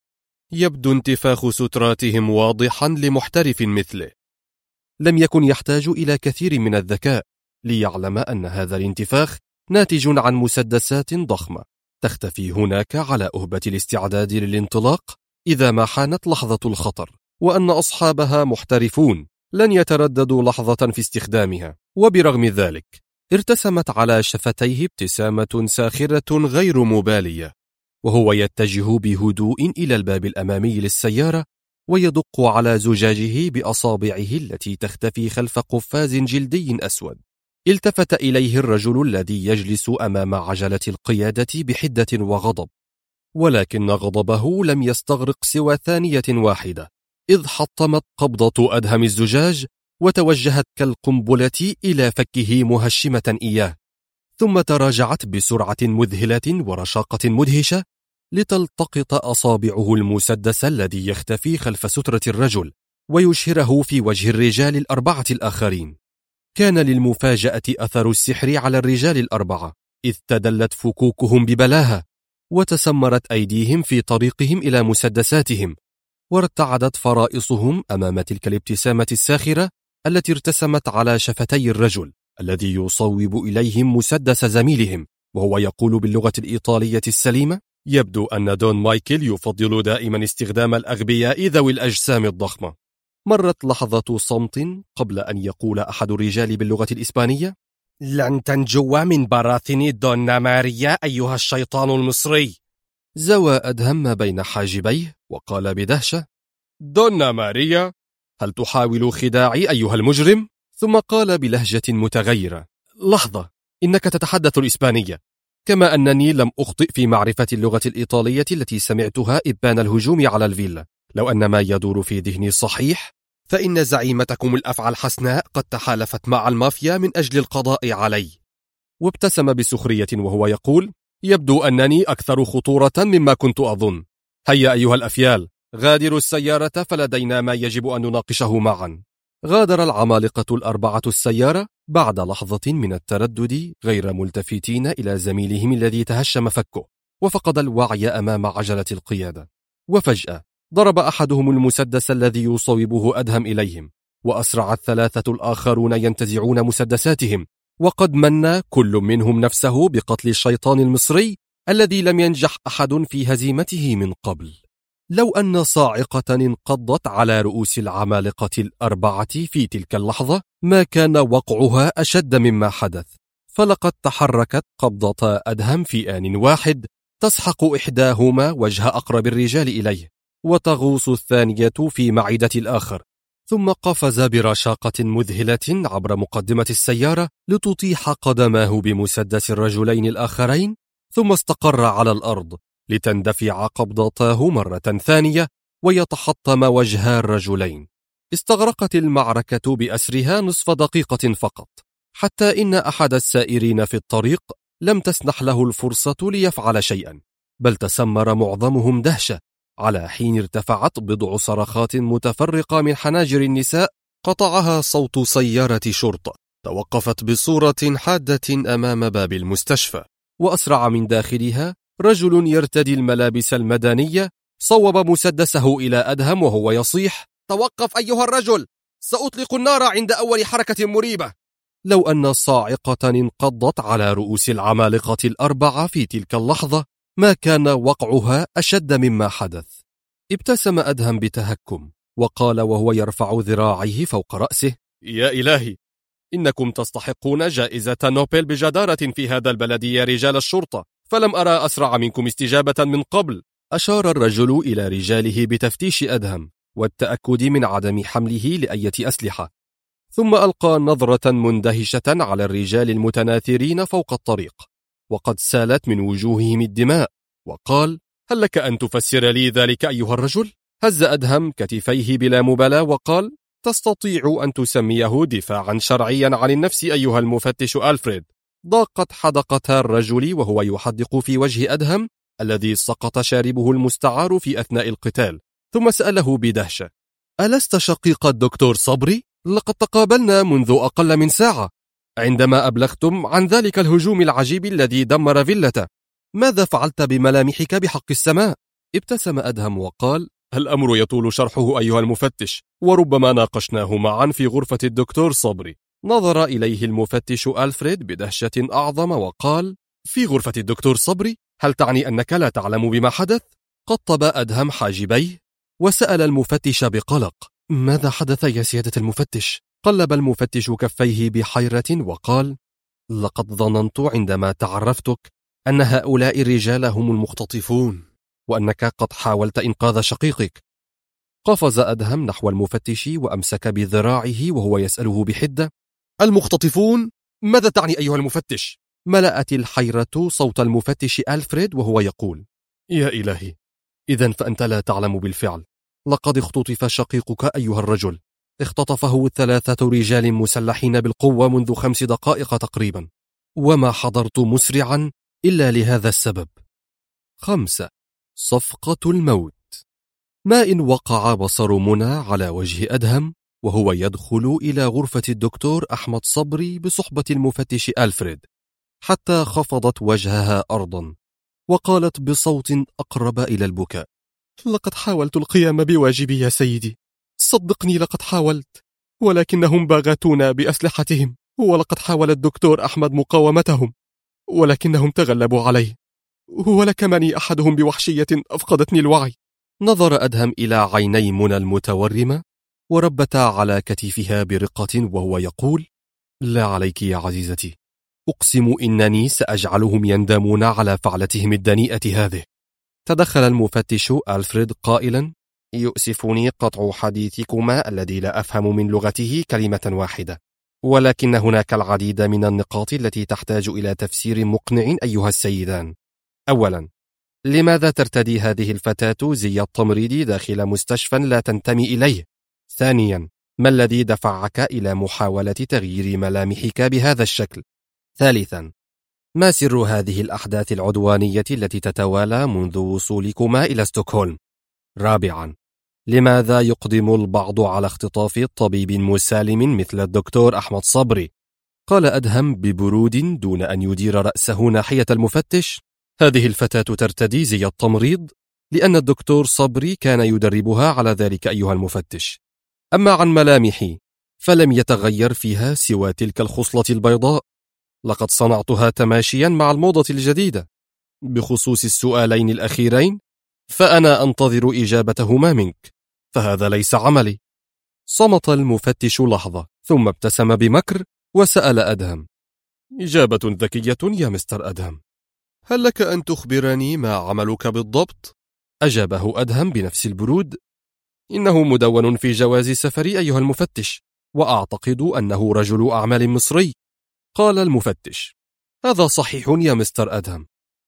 يبدو انتفاخ ستراتهم واضحا لمحترف مثله. لم يكن يحتاج إلى كثير من الذكاء ليعلم أن هذا الانتفاخ ناتج عن مسدسات ضخمة تختفي هناك على أهبة الاستعداد للانطلاق إذا ما حانت لحظة الخطر، وأن أصحابها محترفون لن يترددوا لحظة في استخدامها. وبرغم ذلك ارتسمت على شفتيه ابتسامة ساخرة غير مبالية، وهو يتجه بهدوء إلى الباب الأمامي للسيارة ويدق على زجاجه بأصابعه التي تختفي خلف قفاز جلدي أسود. التفت إليه الرجل الذي يجلس أمام عجلة القيادة بحدة وغضب، ولكن غضبه لم يستغرق سوى ثانية واحدة، إذ حطمت قبضة أدهم الزجاج وتوجهت كالقنبلة إلى فكه مهشمة إياه، ثم تراجعت بسرعة مذهلة ورشاقة مدهشة لتلتقط أصابعه المسدس الذي يختفي خلف سترة الرجل ويشهره في وجه الرجال الأربعة الآخرين. كان للمفاجأة أثر السحر على الرجال الأربعة، إذ تدلت فكوكهم ببلاهة وتسمرت أيديهم في طريقهم إلى مسدساتهم، وارتعدت فرائصهم أمام تلك الابتسامة الساخرة التي ارتسمت على شفتي الرجل الذي يصوب إليهم مسدس زميلهم وهو يقول باللغة الإيطالية السليمة: يبدو أن دون مايكل يفضل دائما استخدام الأغبياء ذوي الأجسام الضخمة. مرت لحظة صمت قبل أن يقول أحد الرجال باللغة الإسبانية: لن تنجو من براثن دونا ماريا أيها الشيطان المصري. زوى أدهم ما بين حاجبيه وقال بدهشة: دونا ماريا؟ هل تحاول خداعي أيها المجرم؟ ثم قال بلهجة متغيرة: لحظة، إنك تتحدث الإسبانية، كما أنني لم أخطئ في معرفة اللغة الإيطالية التي سمعتها إبان الهجوم على الفيلا. لو أن ما يدور في ذهني صحيح، فإن زعيمتكم الأفعى الحسناء قد تحالفت مع المافيا من أجل القضاء علي. وابتسم بسخرية وهو يقول: يبدو أنني أكثر خطورة مما كنت أظن. هيا أيها الأفيال، غادروا السيارة فلدينا ما يجب أن نناقشه معا. غادر العمالقة الأربعة السيارة بعد لحظة من التردد، غير ملتفتين إلى زميلهم الذي تهشم فكه وفقد الوعي أمام عجلة القيادة. وفجأة ضرب أحدهم المسدس الذي يصوبه أدهم إليهم، وأسرع الثلاثة الآخرون ينتزعون مسدساتهم، وقد من كل منهم نفسه بقتل الشيطان المصري الذي لم ينجح أحد في هزيمته من قبل. لو أن صاعقة انقضت على رؤوس العمالقة الأربعة في تلك اللحظة ما كان وقعها أشد مما حدث، فلقد تحركت قبضة أدهم في آن واحد، تسحق إحداهما وجه أقرب الرجال إليه وتغوص الثانية في معدة الآخر، ثم قفز برشاقة مذهلة عبر مقدمة السيارة لتطيح قدماه بمسدس الرجلين الآخرين، ثم استقر على الأرض لتندفع قبضتاه مرة ثانية ويتحطم وجها الرجلين. استغرقت المعركة بأسرها نصف دقيقة فقط، حتى إن أحد السائرين في الطريق لم تسنح له الفرصة ليفعل شيئا، بل تسمر معظمهم دهشة على حين ارتفعت بضع صرخات متفرقة من حناجر النساء قطعها صوت سيارة شرطة توقفت بصورة حادة أمام باب المستشفى، وأسرع من داخلها رجل يرتدي الملابس المدنية صوب مسدسه إلى أدهم وهو يصيح: توقف أيها الرجل، سأطلق النار عند أول حركة مريبة. لو أن صاعقة انقضت على رؤوس العمالقة الأربعة في تلك اللحظة ما كان وقعها أشد مما حدث. ابتسم أدهم بتهكم وقال وهو يرفع ذراعيه فوق رأسه: يا إلهي، إنكم تستحقون جائزة نوبل بجدارة في هذا البلد يا رجال الشرطة، فلم أرى أسرع منكم استجابة من قبل. أشار الرجل إلى رجاله بتفتيش أدهم والتأكد من عدم حمله لأية أسلحة، ثم ألقى نظرة مندهشة على الرجال المتناثرين فوق الطريق وقد سالت من وجوههم الدماء، وقال: هل لك أن تفسر لي ذلك أيها الرجل؟ هز أدهم كتفيه بلا مبالاة وقال: تستطيع أن تسميه دفاعا شرعيا عن النفس أيها المفتش ألفريد. ضاقت حدقة الرجل وهو يحدق في وجه أدهم الذي سقط شاربه المستعار في أثناء القتال، ثم سأله بدهشة: ألست شقيق الدكتور صبري؟ لقد تقابلنا منذ أقل من ساعة عندما أبلغتم عن ذلك الهجوم العجيب الذي دمر فيلته. ماذا فعلت بملامحك بحق السماء؟ ابتسم أدهم وقال: الأمر يطول شرحه أيها المفتش، وربما ناقشناه معا في غرفة الدكتور صبري. نظر إليه المفتش ألفريد بدهشة أعظم وقال: في غرفة الدكتور صبري؟ هل تعني أنك لا تعلم بما حدث؟ قطب أدهم حاجبيه وسأل المفتش بقلق: ماذا حدث يا سيادة المفتش؟ قلب المفتش كفيه بحيرة وقال: لقد ظننت عندما تعرفتك أن هؤلاء الرجال هم المختطفون، وأنك قد حاولت إنقاذ شقيقك. قفز أدهم نحو المفتش وأمسك بذراعه وهو يسأله بحدة: المختطفون؟ ماذا تعني أيها المفتش؟ ملأت الحيرة صوت المفتش ألفريد وهو يقول: يا إلهي، إذن فأنت لا تعلم بالفعل. لقد اختطف شقيقك أيها الرجل. اختطفه 3 رجال مسلحين بالقوة منذ 5 دقائق تقريبا، وما حضرت مسرعا إلا لهذا السبب. 5. صفقة الموت. ما إن وقع بصر منى على وجه أدهم وهو يدخل إلى غرفة الدكتور أحمد صبري بصحبة المفتش ألفريد، حتى خفضت وجهها أرضا وقالت بصوت أقرب إلى البكاء: لقد حاولت القيام بواجبي يا سيدي، صدقني لقد حاولت، ولكنهم باغتونا بأسلحتهم، ولقد حاول الدكتور أحمد مقاومتهم ولكنهم تغلبوا عليه، ولكمني أحدهم بوحشية أفقدتني الوعي. نظر أدهم إلى عيني منى المتورمة وربتا على كتفها برقة وهو يقول: لا عليك يا عزيزتي، أقسم إنني سأجعلهم يندمون على فعلتهم الدنيئة هذه. تدخل المفتش ألفريد قائلا: يؤسفني قطع حديثكما الذي لا أفهم من لغته كلمة واحدة، ولكن هناك العديد من النقاط التي تحتاج إلى تفسير مقنع أيها السيدان. أولا، لماذا ترتدي هذه الفتاة زي التمريض داخل مستشفى لا تنتمي إليه؟ ثانيا، ما الذي دفعك إلى محاولة تغيير ملامحك بهذا الشكل؟ ثالثا، ما سر هذه الأحداث العدوانية التي تتوالى منذ وصولكما إلى ستوكهولم؟ رابعا، لماذا يقدم البعض على اختطاف طبيب مسالم مثل الدكتور أحمد صبري؟ قال أدهم ببرود دون أن يدير رأسه ناحية المفتش: هذه الفتاة ترتدي زي التمريض لأن الدكتور صبري كان يدربها على ذلك أيها المفتش. أما عن ملامحي فلم يتغير فيها سوى تلك الخصلة البيضاء، لقد صنعتها تماشيا مع الموضة الجديدة. بخصوص السؤالين الأخيرين فأنا أنتظر إجابتهما منك، فهذا ليس عملي. صمت المفتش لحظة ثم ابتسم بمكر وسأل أدهم: إجابة ذكية يا مستر أدهم، هل لك أن تخبرني ما عملك بالضبط؟ أجابه أدهم بنفس البرود: إنه مدون في جواز سفري أيها المفتش، وأعتقد أنه رجل أعمال مصري. قال المفتش: هذا صحيح يا مستر أدهم،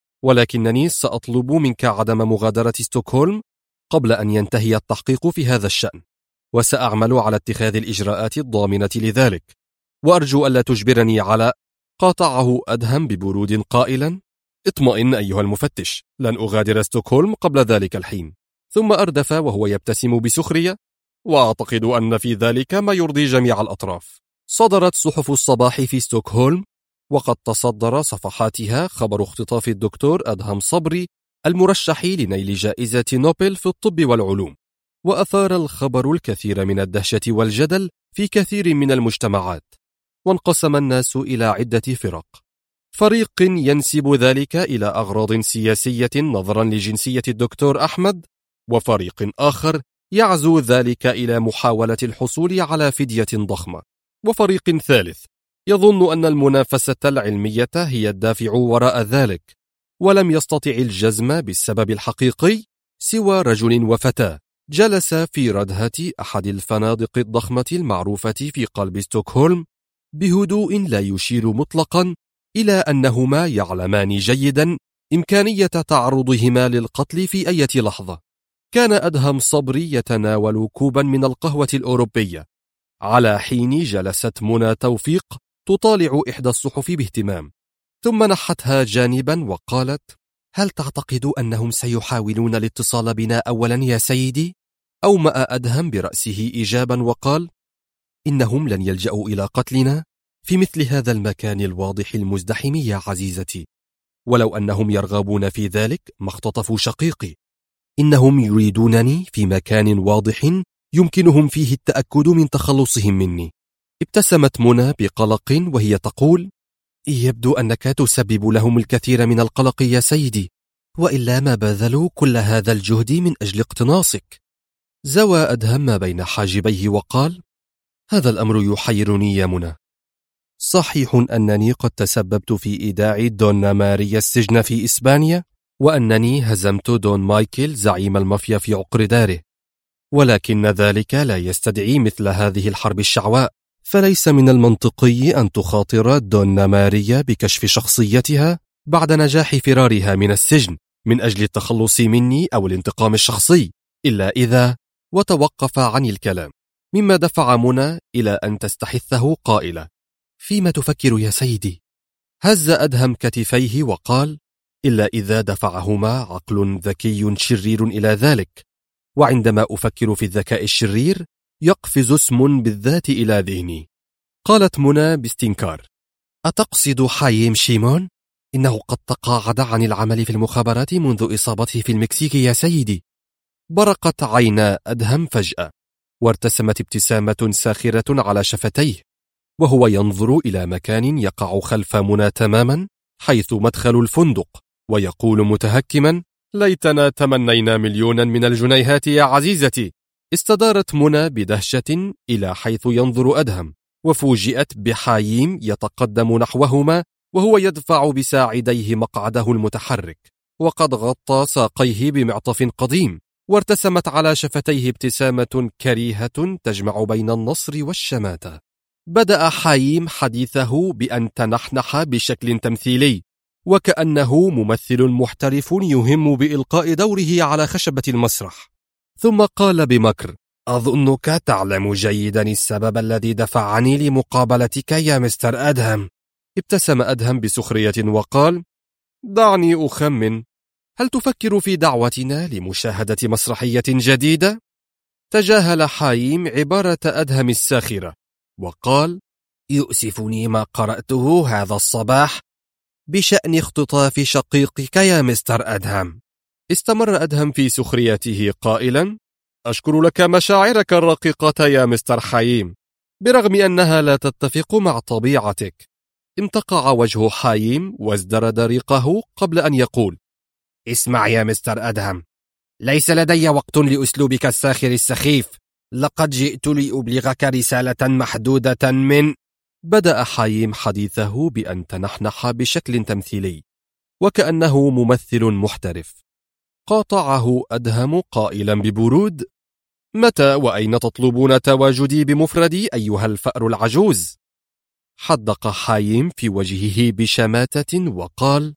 ولكنني سأطلب منك عدم مغادرة ستوكهولم قبل أن ينتهي التحقيق في هذا الشأن، وسأعمل على اتخاذ الإجراءات الضامنة لذلك، وأرجو ألا تجبرني على... قاطعه أدهم ببرود قائلا: اطمئن أيها المفتش، لن أغادر ستوكهولم قبل ذلك الحين. ثم أردف وهو يبتسم بسخرية: وأعتقد أن في ذلك ما يرضي جميع الأطراف. صدرت صحف الصباح في ستوكهولم، وقد تصدر صفحاتها خبر اختطاف الدكتور أدهم صبري المرشح لنيل جائزة نوبل في الطب والعلوم، وأثار الخبر الكثير من الدهشة والجدل في كثير من المجتمعات، وانقسم الناس إلى عدة فرق: فريق ينسب ذلك إلى أغراض سياسية نظرا لجنسية الدكتور أحمد، وفريق آخر يعزو ذلك إلى محاولة الحصول على فدية ضخمة، وفريق ثالث يظن أن المنافسة العلمية هي الدافع وراء ذلك، ولم يستطع الجزم بالسبب الحقيقي سوى رجل وفتاة جلس في ردهة أحد الفنادق الضخمة المعروفة في قلب ستوكهولم بهدوء لا يشير مطلقا إلى أنهما يعلمان جيدا إمكانية تعرضهما للقتل في أي لحظة. كان أدهم صبري يتناول كوبا من القهوة الأوروبية، على حين جلست منى توفيق تطالع إحدى الصحف باهتمام، ثم نحتها جانبا وقالت: هل تعتقد أنهم سيحاولون الاتصال بنا أولا يا سيدي؟ أومأ أدهم برأسه إجابا وقال: إنهم لن يلجأوا إلى قتلنا في مثل هذا المكان الواضح المزدحم يا عزيزتي، ولو أنهم يرغبون في ذلك ما اختطفوا شقيقي. إنهم يريدونني في مكان واضح يمكنهم فيه التأكد من تخلصهم مني. ابتسمت منى بقلق وهي تقول: يبدو أنك تسبب لهم الكثير من القلق يا سيدي، وإلا ما بذلوا كل هذا الجهد من أجل اقتناصك. زوى أدهم ما بين حاجبيه وقال: هذا الأمر يحيرني يا منى. صحيح أنني قد تسببت في إيداع دون ماريا السجن في إسبانيا، وأنني هزمت دون مايكل زعيم المافيا في عقر داره، ولكن ذلك لا يستدعي مثل هذه الحرب الشعواء. فليس من المنطقي أن تخاطر دون ماريا بكشف شخصيتها بعد نجاح فرارها من السجن من أجل التخلص مني أو الانتقام الشخصي، إلا إذا. وتوقف عن الكلام، مما دفع منى إلى أن تستحثه قائلة: فيما تفكر يا سيدي؟ هز أدهم كتفيه وقال: إلا إذا دفعهما عقل ذكي شرير إلى ذلك، وعندما أفكر في الذكاء الشرير يقفز اسم بالذات إلى ذهني. قالت منى باستنكار: أتقصد حايم شيمون؟ إنه قد تقاعد عن العمل في المخابرات منذ إصابته في المكسيك يا سيدي. برقت عينا أدهم فجأة، وارتسمت ابتسامة ساخرة على شفتيه، وهو ينظر إلى مكان يقع خلف منى تماما، حيث مدخل الفندق، ويقول متهكما: ليتنا تمنينا مليونا من الجنيهات يا عزيزتي. استدارت منى بدهشة إلى حيث ينظر أدهم، وفوجئت بحايم يتقدم نحوهما وهو يدفع بساعديه مقعده المتحرك، وقد غطى ساقيه بمعطف قديم، وارتسمت على شفتيه ابتسامة كريهة تجمع بين النصر والشماتة. بدأ حايم حديثه بأن تنحنح بشكل تمثيلي، وكأنه ممثل محترف يهم بإلقاء دوره على خشبة المسرح، ثم قال بمكر: أظنك تعلم جيدا السبب الذي دفعني لمقابلتك يا مستر أدهم. ابتسم أدهم بسخرية وقال: دعني أخمن، هل تفكر في دعوتنا لمشاهدة مسرحية جديدة؟ تجاهل حايم عبارة أدهم الساخرة وقال: يؤسفني ما قرأته هذا الصباح بشأن اختطاف شقيقك يا مستر أدهم. استمر أدهم في سخريته قائلا: أشكر لك مشاعرك الرقيقة يا مستر حايم، برغم أنها لا تتفق مع طبيعتك. امتقع وجه حايم وازدرد ريقه قبل أن يقول: اسمع يا مستر أدهم، ليس لدي وقت لأسلوبك الساخر السخيف. لقد جئت لأبلغك رسالة محدودة من... بدأ حايم حديثه بأن تنحنح بشكل تمثيلي وكأنه ممثل محترف. قاطعه أدهم قائلا ببرود: متى وأين تطلبون تواجدي بمفردي أيها الفأر العجوز؟ حدق حايم في وجهه بشماتة وقال: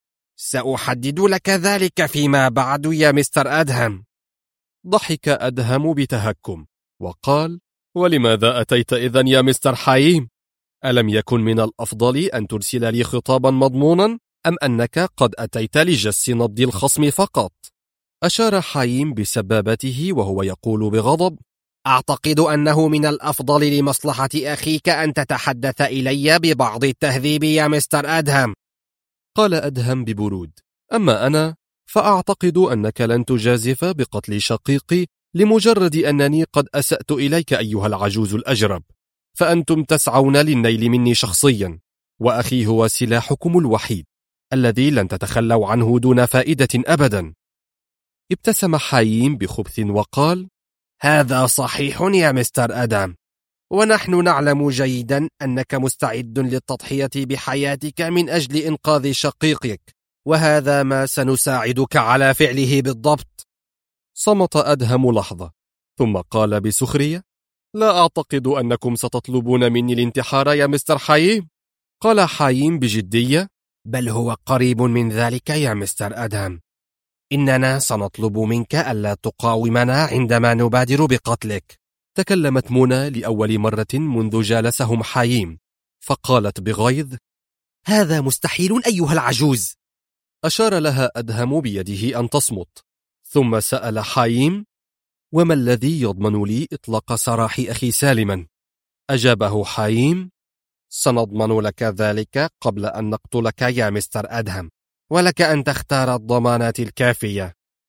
سأحدد لك ذلك فيما بعد يا مستر أدهم. ضحك أدهم بتهكم وقال: ولماذا أتيت إذن يا مستر حايم؟ ألم يكن من الأفضل أن ترسل لي خطابا مضمونا، أم أنك قد أتيت لجس نبض الخصم فقط؟ أشار حايم بسبابته وهو يقول بغضب: أعتقد أنه من الأفضل لمصلحة أخيك أن تتحدث إلي ببعض التهذيب يا مستر أدهم. قال أدهم ببرود: أما أنا فأعتقد أنك لن تجازف بقتل شقيقي لمجرد أنني قد أسأت إليك أيها العجوز الأجرب، فأنتم تسعون للنيل مني شخصيا، وأخي هو سلاحكم الوحيد الذي لن تتخلوا عنه دون فائدة أبدا. ابتسم حايم بخبث وقال: هذا صحيح يا مستر أدم، ونحن نعلم جيدا أنك مستعد للتضحية بحياتك من أجل إنقاذ شقيقك، وهذا ما سنساعدك على فعله بالضبط. صمت أدهم لحظة ثم قال بسخرية: لا أعتقد أنكم ستطلبون مني الانتحار يا مستر حايم. قال حايم بجدية: بل هو قريب من ذلك يا مستر أدهم، إننا سنطلب منك ألا تقاومنا عندما نبادر بقتلك. تكلمت منى لأول مرة منذ جالسهم حايم، فقالت بغيظ: هذا مستحيل أيها العجوز. أشار لها أدهم بيده أن تصمت، ثم سأل حايم: وما الذي يضمن لي إطلاق سراح أخي سالما؟ أجابه حايم: سنضمن لك ذلك قبل أن نقتلك يا مستر أدهم، ولك أن تختار الضمانات الكافية.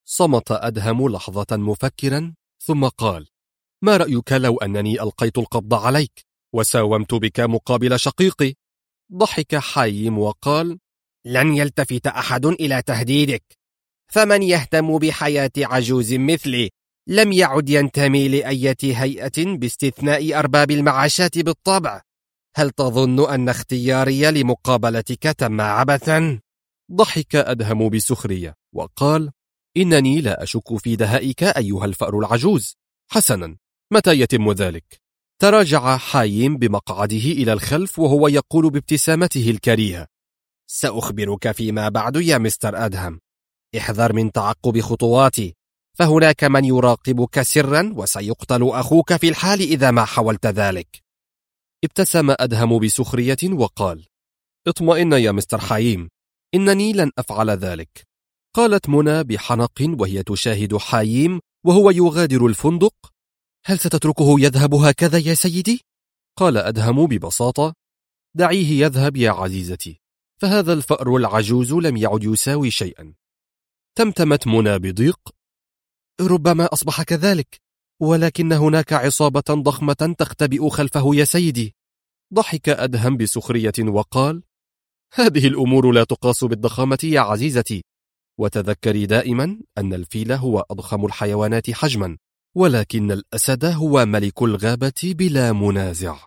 صمت أدهم لحظة مفكرا ثم قال: ما رأيك لو أنني ألقيت القبض عليك وساومت بك مقابل شقيقي؟ ضحك حايم وقال: لن يلتفت أحد إلى تهديدك، فمن يهتم بحياة عجوز مثلي لم يعد ينتمي لأية هيئة باستثناء أرباب المعاشات بالطبع. هل تظن أن اختياري لمقابلتك تم عبثا؟ ضحك أدهم بسخرية وقال: إنني لا أشك في دهائك أيها الفأر العجوز. حسنا، متى يتم ذلك؟ تراجع حايم بمقعده إلى الخلف وهو يقول بابتسامته الكريهة: سأخبرك فيما بعد يا مستر أدهم. احذر من تعقب خطواتي، فهناك من يراقبك سرا وسيقتل أخوك في الحال إذا ما حاولت ذلك. ابتسم أدهم بسخرية وقال: اطمئن يا مستر حايم، إنني لن أفعل ذلك. قالت منى بحنق وهي تشاهد حايم وهو يغادر الفندق: هل ستتركه يذهب هكذا يا سيدي؟ قال أدهم ببساطة: دعيه يذهب يا عزيزتي، فهذا الفأر العجوز لم يعد يساوي شيئا. تمتمت منى بضيق: ربما أصبح كذلك، ولكن هناك عصابة ضخمة تختبئ خلفه يا سيدي. ضحك أدهم بسخرية وقال: هذه الأمور لا تقاس بالضخامة يا عزيزتي، وتذكري دائما أن الفيل هو أضخم الحيوانات حجما، ولكن الأسد هو ملك الغابة بلا منازع.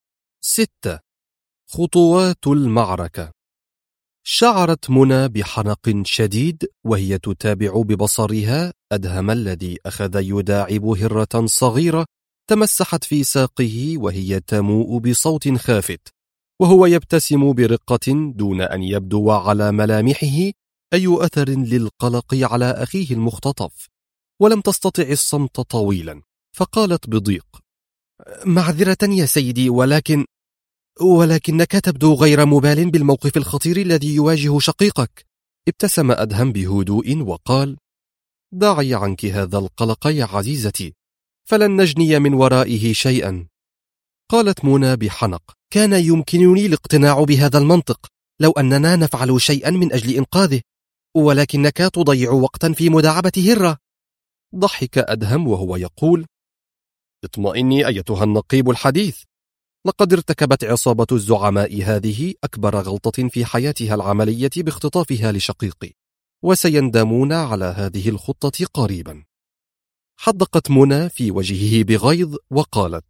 6. خطوات المعركة. شعرت منى بحنق شديد وهي تتابع ببصرها أدهم الذي أخذ يداعب هرة صغيرة تمسحت في ساقه وهي تموء بصوت خافت، وهو يبتسم برقة دون أن يبدو على ملامحه أي أثر للقلق على أخيه المختطف. ولم تستطع الصمت طويلا، فقالت بضيق: معذرة يا سيدي، ولكنك تبدو غير مبال بالموقف الخطير الذي يواجه شقيقك. ابتسم أدهم بهدوء وقال: دعي عنك هذا القلق يا عزيزتي، فلن نجني من ورائه شيئا. قالت منى بحنق: كان يمكنني الاقتناع بهذا المنطق لو أننا نفعل شيئا من أجل إنقاذه، ولكنك تضيع وقتا في مداعبة هرة. ضحك أدهم وهو يقول: اطمئني أيتها النقيب الحديث، لقد ارتكبت عصابة الزعماء هذه أكبر غلطة في حياتها العملية باختطافها لشقيقي، وسيندمون على هذه الخطة قريبا. حدقت منى في وجهه بغيظ وقالت: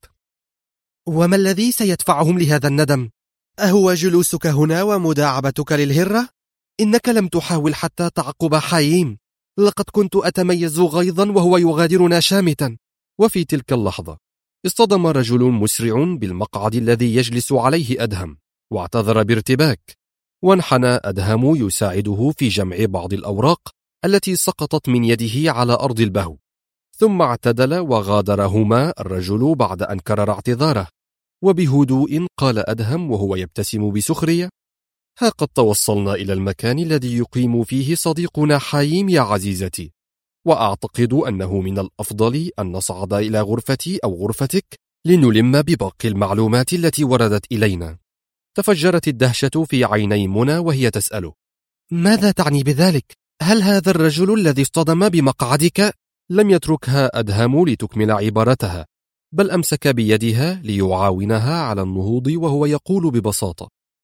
وما الذي سيدفعهم لهذا الندم؟ أهو جلوسك هنا ومداعبتك للهرة؟ إنك لم تحاول حتى تعقب حايم، لقد كنت أتميز غيظا وهو يغادرنا شامتا. وفي تلك اللحظة اصطدم رجل مسرع بالمقعد الذي يجلس عليه أدهم، واعتذر بارتباك، وانحنى أدهم يساعده في جمع بعض الأوراق التي سقطت من يده على أرض البهو، ثم اعتدل وغادرهما الرجل بعد أن كرر اعتذاره. وبهدوء قال أدهم وهو يبتسم بسخرية: ها قد توصلنا إلى المكان الذي يقيم فيه صديقنا حايم يا عزيزتي، وأعتقد أنه من الأفضل أن نصعد إلى غرفتي أو غرفتك لنلم بباقي المعلومات التي وردت إلينا. تفجرت الدهشة في عيني منى وهي تسأله: ماذا تعني بذلك؟ هل هذا الرجل الذي اصطدم بمقعدك؟ لم يتركها أدهم لتكمل عبارتها، بل أمسك بيدها ليعاونها على النهوض وهو يقول ببساطة: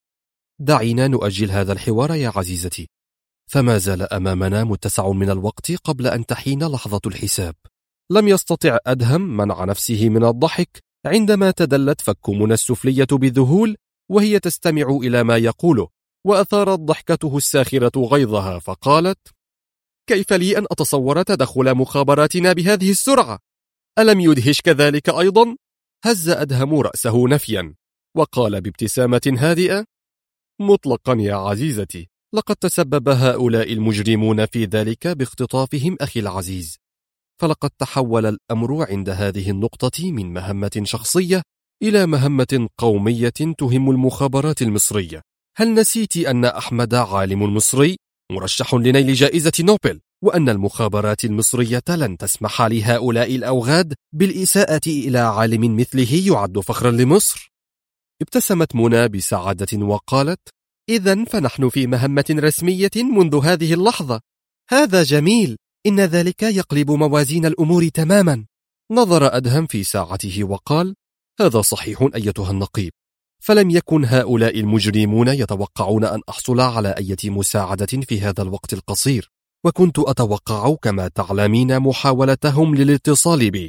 دعينا نؤجل هذا الحوار يا عزيزتي، فما زال أمامنا متسع من الوقت قبل أن تحين لحظة الحساب. لم يستطع أدهم منع نفسه من الضحك عندما تدلت فك منى السفلية بذهول وهي تستمع إلى ما يقوله، وأثارت ضحكته الساخرة غيظها فقالت: كيف لي أن أتصور تدخل مخابراتنا بهذه السرعة؟ ألم يدهشك ذلك أيضا؟ هز أدهم رأسه نفيا وقال بابتسامة هادئة: مطلقا يا عزيزتي، لقد تسبب هؤلاء المجرمون في ذلك باختطافهم أخي العزيز، فلقد تحول الأمر عند هذه النقطة من مهمة شخصية إلى مهمة قومية تهم المخابرات المصرية. هل نسيت أن أحمد عالم مصري مرشح لنيل جائزة نوبل، وأن المخابرات المصرية لن تسمح لهؤلاء الأوغاد بالإساءة إلى عالم مثله يعد فخرا لمصر؟ ابتسمت منى بسعادة وقالت: إذن فنحن في مهمة رسمية منذ هذه اللحظة. هذا جميل، إن ذلك يقلب موازين الأمور تماما. نظر أدهم في ساعته وقال: هذا صحيح أيتها النقيب، فلم يكن هؤلاء المجرمون يتوقعون أن أحصل على أي مساعدة في هذا الوقت القصير، وكنت أتوقع كما تعلمين محاولتهم للاتصال بي،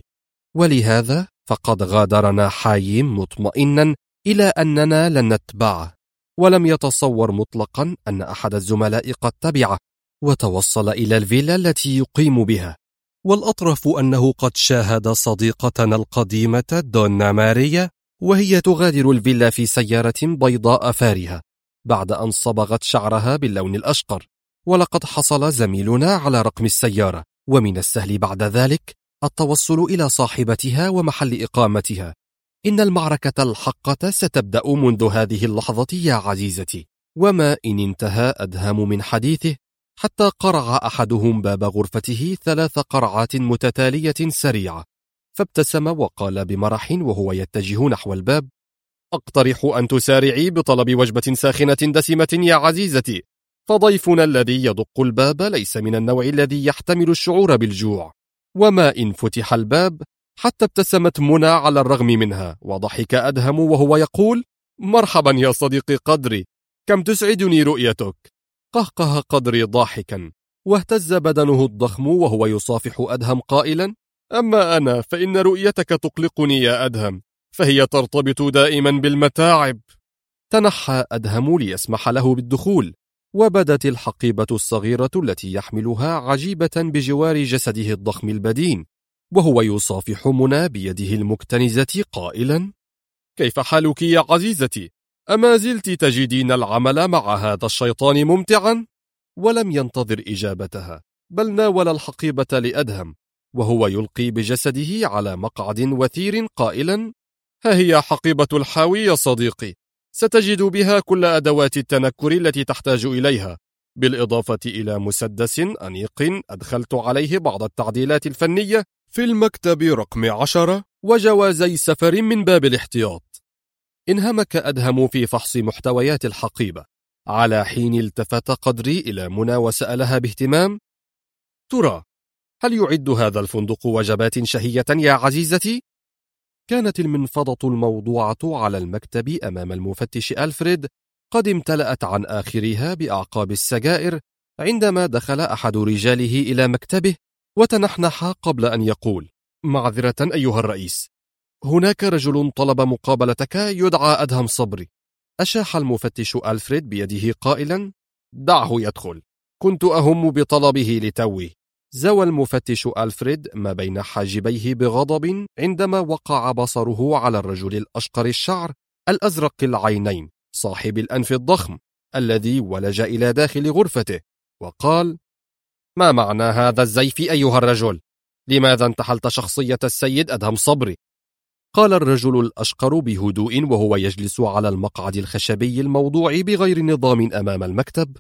ولهذا فقد غادرنا حايم مطمئنا إلى أننا لن نتبعه، ولم يتصور مطلقا أن أحد الزملاء قد تبعه وتوصل إلى الفيلا التي يقيم بها. والأطرف أنه قد شاهد صديقتنا القديمة دونا ماريا وهي تغادر الفيلا في سيارة بيضاء فارهة بعد أن صبغت شعرها باللون الأشقر، ولقد حصل زميلنا على رقم السيارة، ومن السهل بعد ذلك التوصل إلى صاحبتها ومحل إقامتها. إن المعركة الحقة ستبدأ منذ هذه اللحظة يا عزيزتي. وما إن انتهى أدهم من حديثه حتى قرع أحدهم باب غرفته 3 قرعات متتالية سريعة، فابتسم وقال بمرح وهو يتجه نحو الباب: أقترح أن تسارعي بطلب وجبة ساخنة دسمة يا عزيزتي، فضيفنا الذي يدق الباب ليس من النوع الذي يحتمل الشعور بالجوع. وما إن فتح الباب حتى ابتسمت منى على الرغم منها، وضحك أدهم وهو يقول: مرحبا يا صديقي قدري، كم تسعدني رؤيتك. قهقه قدري ضاحكا، واهتز بدنه الضخم وهو يصافح أدهم قائلا: أما أنا فإن رؤيتك تقلقني يا أدهم، فهي ترتبط دائما بالمتاعب. تنحى أدهم ليسمح له بالدخول، وبدت الحقيبة الصغيرة التي يحملها عجيبة بجوار جسده الضخم البدين، وهو يصافح منى بيده المكتنزة قائلا: كيف حالك يا عزيزتي؟ أما زلت تجدين العمل مع هذا الشيطان ممتعا؟ ولم ينتظر إجابتها، بل ناول الحقيبة لأدهم وهو يلقي بجسده على مقعد وثير قائلا: ها هي حقيبة الحاوي يا صديقي، ستجد بها كل أدوات التنكر التي تحتاج إليها، بالإضافة إلى مسدس أنيق أدخلت عليه بعض التعديلات الفنية في المكتب رقم 10 وجوازي سفر من باب الاحتياط. انهمك أدهم في فحص محتويات الحقيبة، على حين التفت قدري إلى منى وسألها باهتمام: ترى هل يعد هذا الفندق وجبات شهية يا عزيزتي؟ كانت المنفضة الموضوعة على المكتب أمام المفتش ألفريد قد امتلأت عن آخرها بأعقاب السجائر عندما دخل أحد رجاله إلى مكتبه وتنحنح قبل أن يقول: معذرة أيها الرئيس، هناك رجل طلب مقابلتك يدعى أدهم صبري. أشاح المفتش ألفريد بيده قائلا: دعه يدخل، كنت أهم بطلبه لتوي. زوى المفتش ألفريد ما بين حاجبيه بغضب عندما وقع بصره على الرجل الأشقر الشعر الأزرق العينين صاحب الأنف الضخم الذي ولج إلى داخل غرفته، وقال: ما معنى هذا الزيف أيها الرجل؟ لماذا انتحلت شخصية السيد أدهم صبري؟ قال الرجل الأشقر بهدوء وهو يجلس على المقعد الخشبي الموضوع بغير نظام أمام المكتب: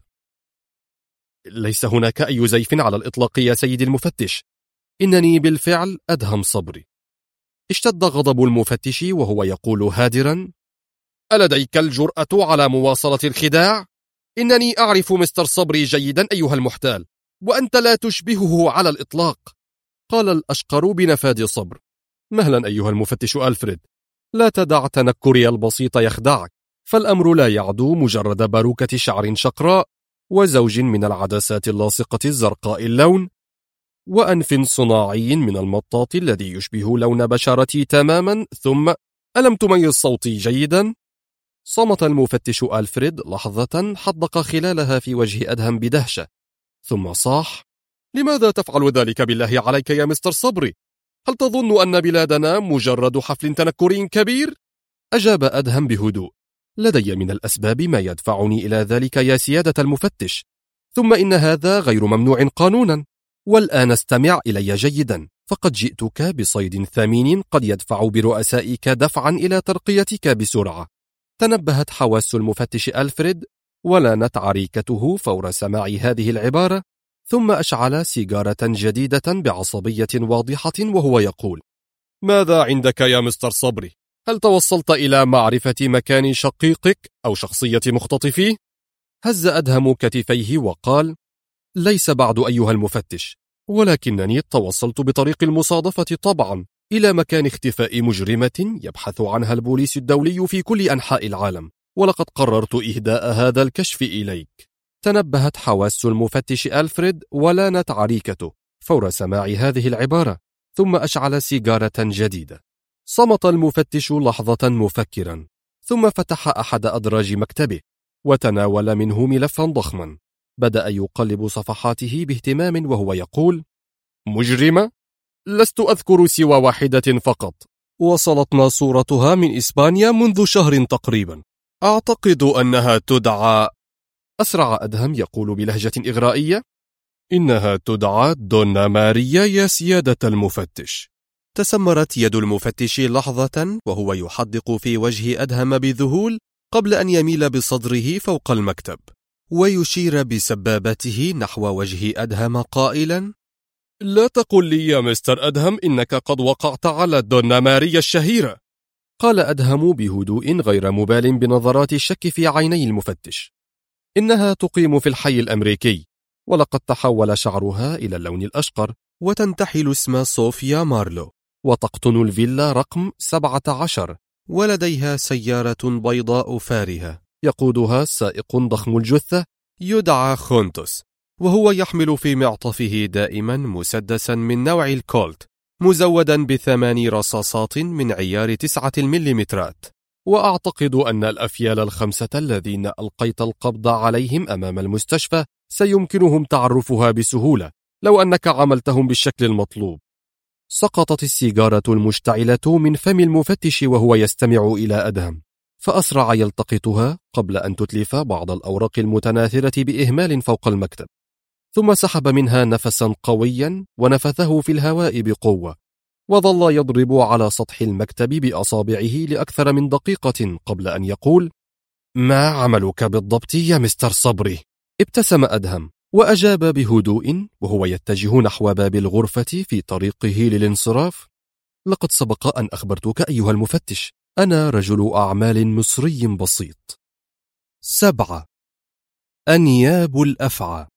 ليس هناك أي زيف على الإطلاق يا سيد المفتش، إنني بالفعل أدهم صبري. اشتد غضب المفتش وهو يقول هادرا: ألديك الجرأة على مواصلة الخداع؟ إنني أعرف مستر صبري جيدا أيها المحتال، وأنت لا تشبهه على الإطلاق. قال الأشقر بنفاذ صبر: مهلا أيها المفتش ألفريد، لا تدع تنكري البسيط يخدعك، فالأمر لا يعدو مجرد باروكة شعر شقراء وزوج من العدسات اللاصقة الزرقاء اللون وأنف صناعي من المطاط الذي يشبه لون بشرتي تماما. ثم ألم تميز صوتي جيدا؟ صمت المفتش ألفريد لحظة حدق خلالها في وجه أدهم بدهشة، ثم صاح: لماذا تفعل ذلك بالله عليك يا مستر صبري؟ هل تظن أن بلادنا مجرد حفل تنكري كبير؟ أجاب أدهم بهدوء: لدي من الأسباب ما يدفعني إلى ذلك يا سيادة المفتش، ثم إن هذا غير ممنوع قانونا. والآن استمع إلي جيدا، فقد جئتك بصيد ثمين قد يدفع برؤسائك دفعا إلى ترقيتك بسرعة. تنبهت حواس المفتش ألفريد ولانت عريكته فور سماع هذه العبارة، ثم أشعل سيجارة جديدة بعصبية واضحة وهو يقول: ماذا عندك يا مستر صبري؟ هل توصلت إلى معرفة مكان شقيقك أو شخصية مختطفيه؟ هز أدهم كتفيه وقال: ليس بعد أيها المفتش، ولكنني توصلت بطريق المصادفة طبعا إلى مكان اختفاء مجرمة يبحث عنها البوليس الدولي في كل أنحاء العالم، ولقد قررت إهداء هذا الكشف إليك. تنبهت حواس المفتش ألفريد ولانت عريكته فور سماع هذه العبارة، ثم أشعل سيجارة جديدة. صمت المفتش لحظة مفكرا، ثم فتح أحد أدراج مكتبه وتناول منه ملفا ضخما. بدأ يقلب صفحاته باهتمام وهو يقول: مجرمة؟ لست أذكر سوى واحدة فقط، وصلتنا صورتها من إسبانيا منذ شهر تقريبا. أعتقد أنها تدعى، أسرع أدهم يقول بلهجة إغرائية: إنها تدعى دونا ماريا يا سيادة المفتش. تسمرت يد المفتش لحظة وهو يحدق في وجه أدهم بذهول قبل أن يميل بصدره فوق المكتب ويشير بسبابته نحو وجه أدهم قائلا: لا تقل لي يا مستر أدهم إنك قد وقعت على دونا ماريا الشهيرة. قال أدهم بهدوء غير مبال بنظرات الشك في عيني المفتش. إنها تقيم في الحي الأمريكي، ولقد تحول شعرها إلى اللون الأشقر، وتنتحل اسم صوفيا مارلو، وتقطن الفيلا رقم 17، ولديها سيارة بيضاء فارهة يقودها سائق ضخم الجثة يدعى خونتوس، وهو يحمل في معطفه دائما مسدسا من نوع الكولت مزودا ب8 رصاصات من عيار 9 مليمترات. وأعتقد أن الأفيال ال5 الذين ألقيت القبض عليهم أمام المستشفى سيمكنهم تعرفها بسهولة لو أنك عملتهم بالشكل المطلوب. سقطت السيجارة المشتعلة من فم المفتش وهو يستمع إلى أدهم، فأسرع يلتقطها قبل أن تتلف بعض الأوراق المتناثرة بإهمال فوق المكتب، ثم سحب منها نفسا قويا ونفثه في الهواء بقوة، وظل يضرب على سطح المكتب بأصابعه لأكثر من دقيقة قبل أن يقول: ما عملك بالضبط يا مستر صبري؟ ابتسم أدهم وأجاب بهدوء وهو يتجه نحو باب الغرفة في طريقه للانصراف: لقد سبق أن أخبرتك أيها المفتش، أنا رجل أعمال مصري بسيط. 7. أنياب الأفعى.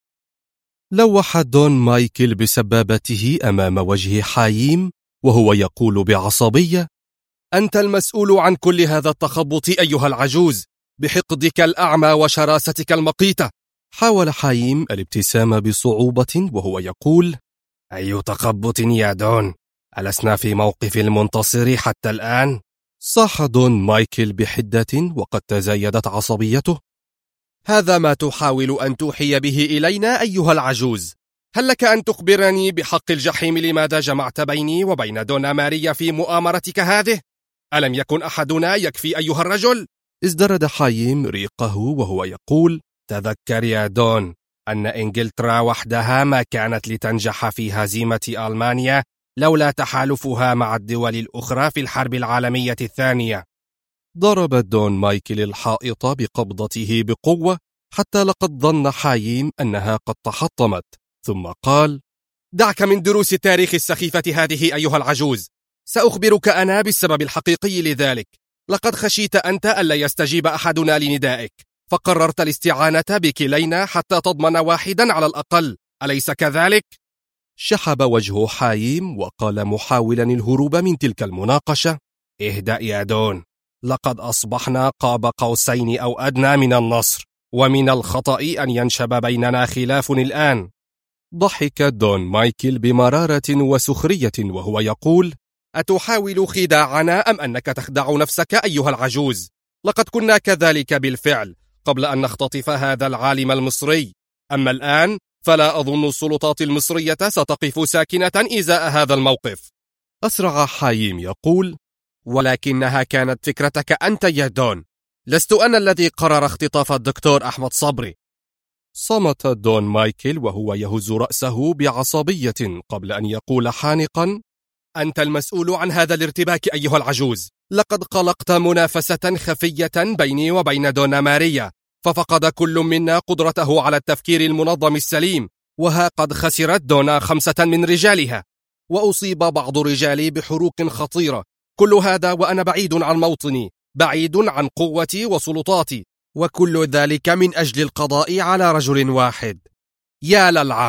لوح دون مايكل بسبابته أمام وجه حايم وهو يقول بعصبية: أنت المسؤول عن كل هذا التخبط أيها العجوز، بحقدك الأعمى وشراستك المقيتة. حاول حايم الابتسام بصعوبة وهو يقول: أي تخبط يا دون؟ ألسنا في موقف المنتصر حتى الآن؟ صاح دون مايكل بحدة وقد تزايدت عصبيته. هذا ما تحاول أن توحي به إلينا أيها العجوز؟ هل لك أن تخبرني بحق الجحيم لماذا جمعت بيني وبين دونا ماريا في مؤامرتك هذه؟ ألم يكن أحدنا يكفي أيها الرجل؟ ازدرد حايم ريقه وهو يقول: تذكر يا دون أن إنجلترا وحدها ما كانت لتنجح في هزيمة ألمانيا لولا تحالفها مع الدول الأخرى في الحرب العالمية الثانية. ضرب دون مايكل الحائط بقبضته بقوة حتى لقد ظن حايم أنها قد تحطمت، ثم قال: دعك من دروس التاريخ السخيفة هذه أيها العجوز، سأخبرك أنا بالسبب الحقيقي لذلك. لقد خشيت أنت ألا يستجيب أحدنا لندائك، فقررت الاستعانة بكلينا حتى تضمن واحدا على الأقل، أليس كذلك؟ شحب وجه حايم وقال محاولا الهروب من تلك المناقشة: اهدأ يا دون، لقد أصبحنا قاب قوسين أو أدنى من النصر، ومن الخطأ أن ينشب بيننا خلاف الآن. ضحك دون مايكل بمرارة وسخرية وهو يقول: أتحاول خداعنا أم أنك تخدع نفسك أيها العجوز؟ لقد كنا كذلك بالفعل قبل أن نختطف هذا العالم المصري، أما الآن فلا أظن السلطات المصرية ستقف ساكنة إزاء هذا الموقف. أسرع حايم يقول: ولكنها كانت فكرتك أنت يا دون، لست أنا الذي قرر اختطاف الدكتور أحمد صبري. صمت دون مايكل وهو يهز رأسه بعصبية قبل أن يقول حانقا: أنت المسؤول عن هذا الارتباك أيها العجوز. لقد خلقت منافسة خفية بيني وبين دونا ماريا، ففقد كل منا قدرته على التفكير المنظم السليم، وها قد خسرت دونا 5 من رجالها، وأصيب بعض رجالي بحروق خطيرة. كل هذا وأنا بعيد عن موطني، بعيد عن قوتي وسلطاتي، وكل ذلك من أجل القضاء على رجل واحد. يا للعار،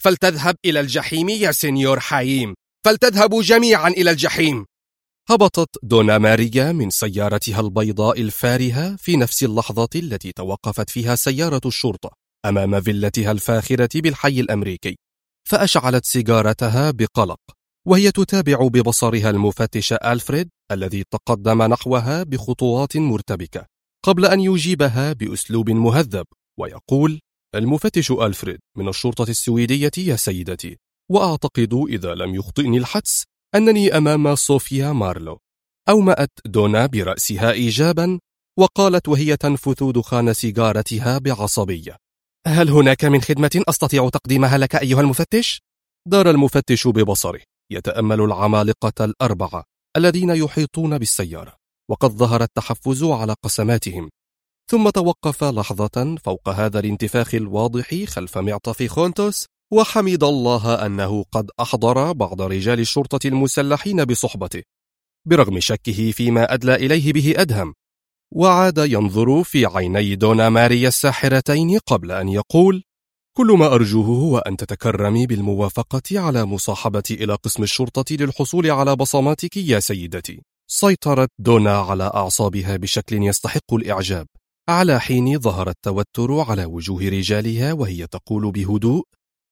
فلتذهب إلى الجحيم يا سينيور حايم، فلتذهبوا جميعا إلى الجحيم. هبطت دونا ماريا من سيارتها البيضاء الفارهة في نفس اللحظة التي توقفت فيها سيارة الشرطة أمام فيلتها الفاخرة بالحي الأمريكي، فأشعلت سيجارتها بقلق وهي تتابع ببصرها المفتش ألفريد الذي تقدم نحوها بخطوات مرتبكة قبل أن يجيبها بأسلوب مهذب ويقول: المفتش ألفريد من الشرطة السويدية يا سيدتي، وأعتقد إذا لم يخطئني الحدس أنني أمام صوفيا مارلو. أومأت دونا برأسها إيجابا وقالت وهي تنفث دخان سيجارتها بعصبية: هل هناك من خدمة أستطيع تقديمها لك أيها المفتش؟ دار المفتش ببصره يتأمل العمالقة الأربعة الذين يحيطون بالسيارة، وقد ظهر التحفز على قسماتهم، ثم توقف لحظة فوق هذا الانتفاخ الواضح خلف معطف خونتوس، وحمد الله أنه قد أحضر بعض رجال الشرطة المسلحين بصحبته برغم شكه فيما أدلى إليه به أدهم، وعاد ينظر في عيني دونا ماريا الساحرتين قبل أن يقول: كل ما أرجوه هو أن تتكرمي بالموافقة على مصاحبتي إلى قسم الشرطة للحصول على بصماتك يا سيدتي. سيطرت دونا على أعصابها بشكل يستحق الإعجاب، على حين ظهر التوتر على وجوه رجالها وهي تقول بهدوء: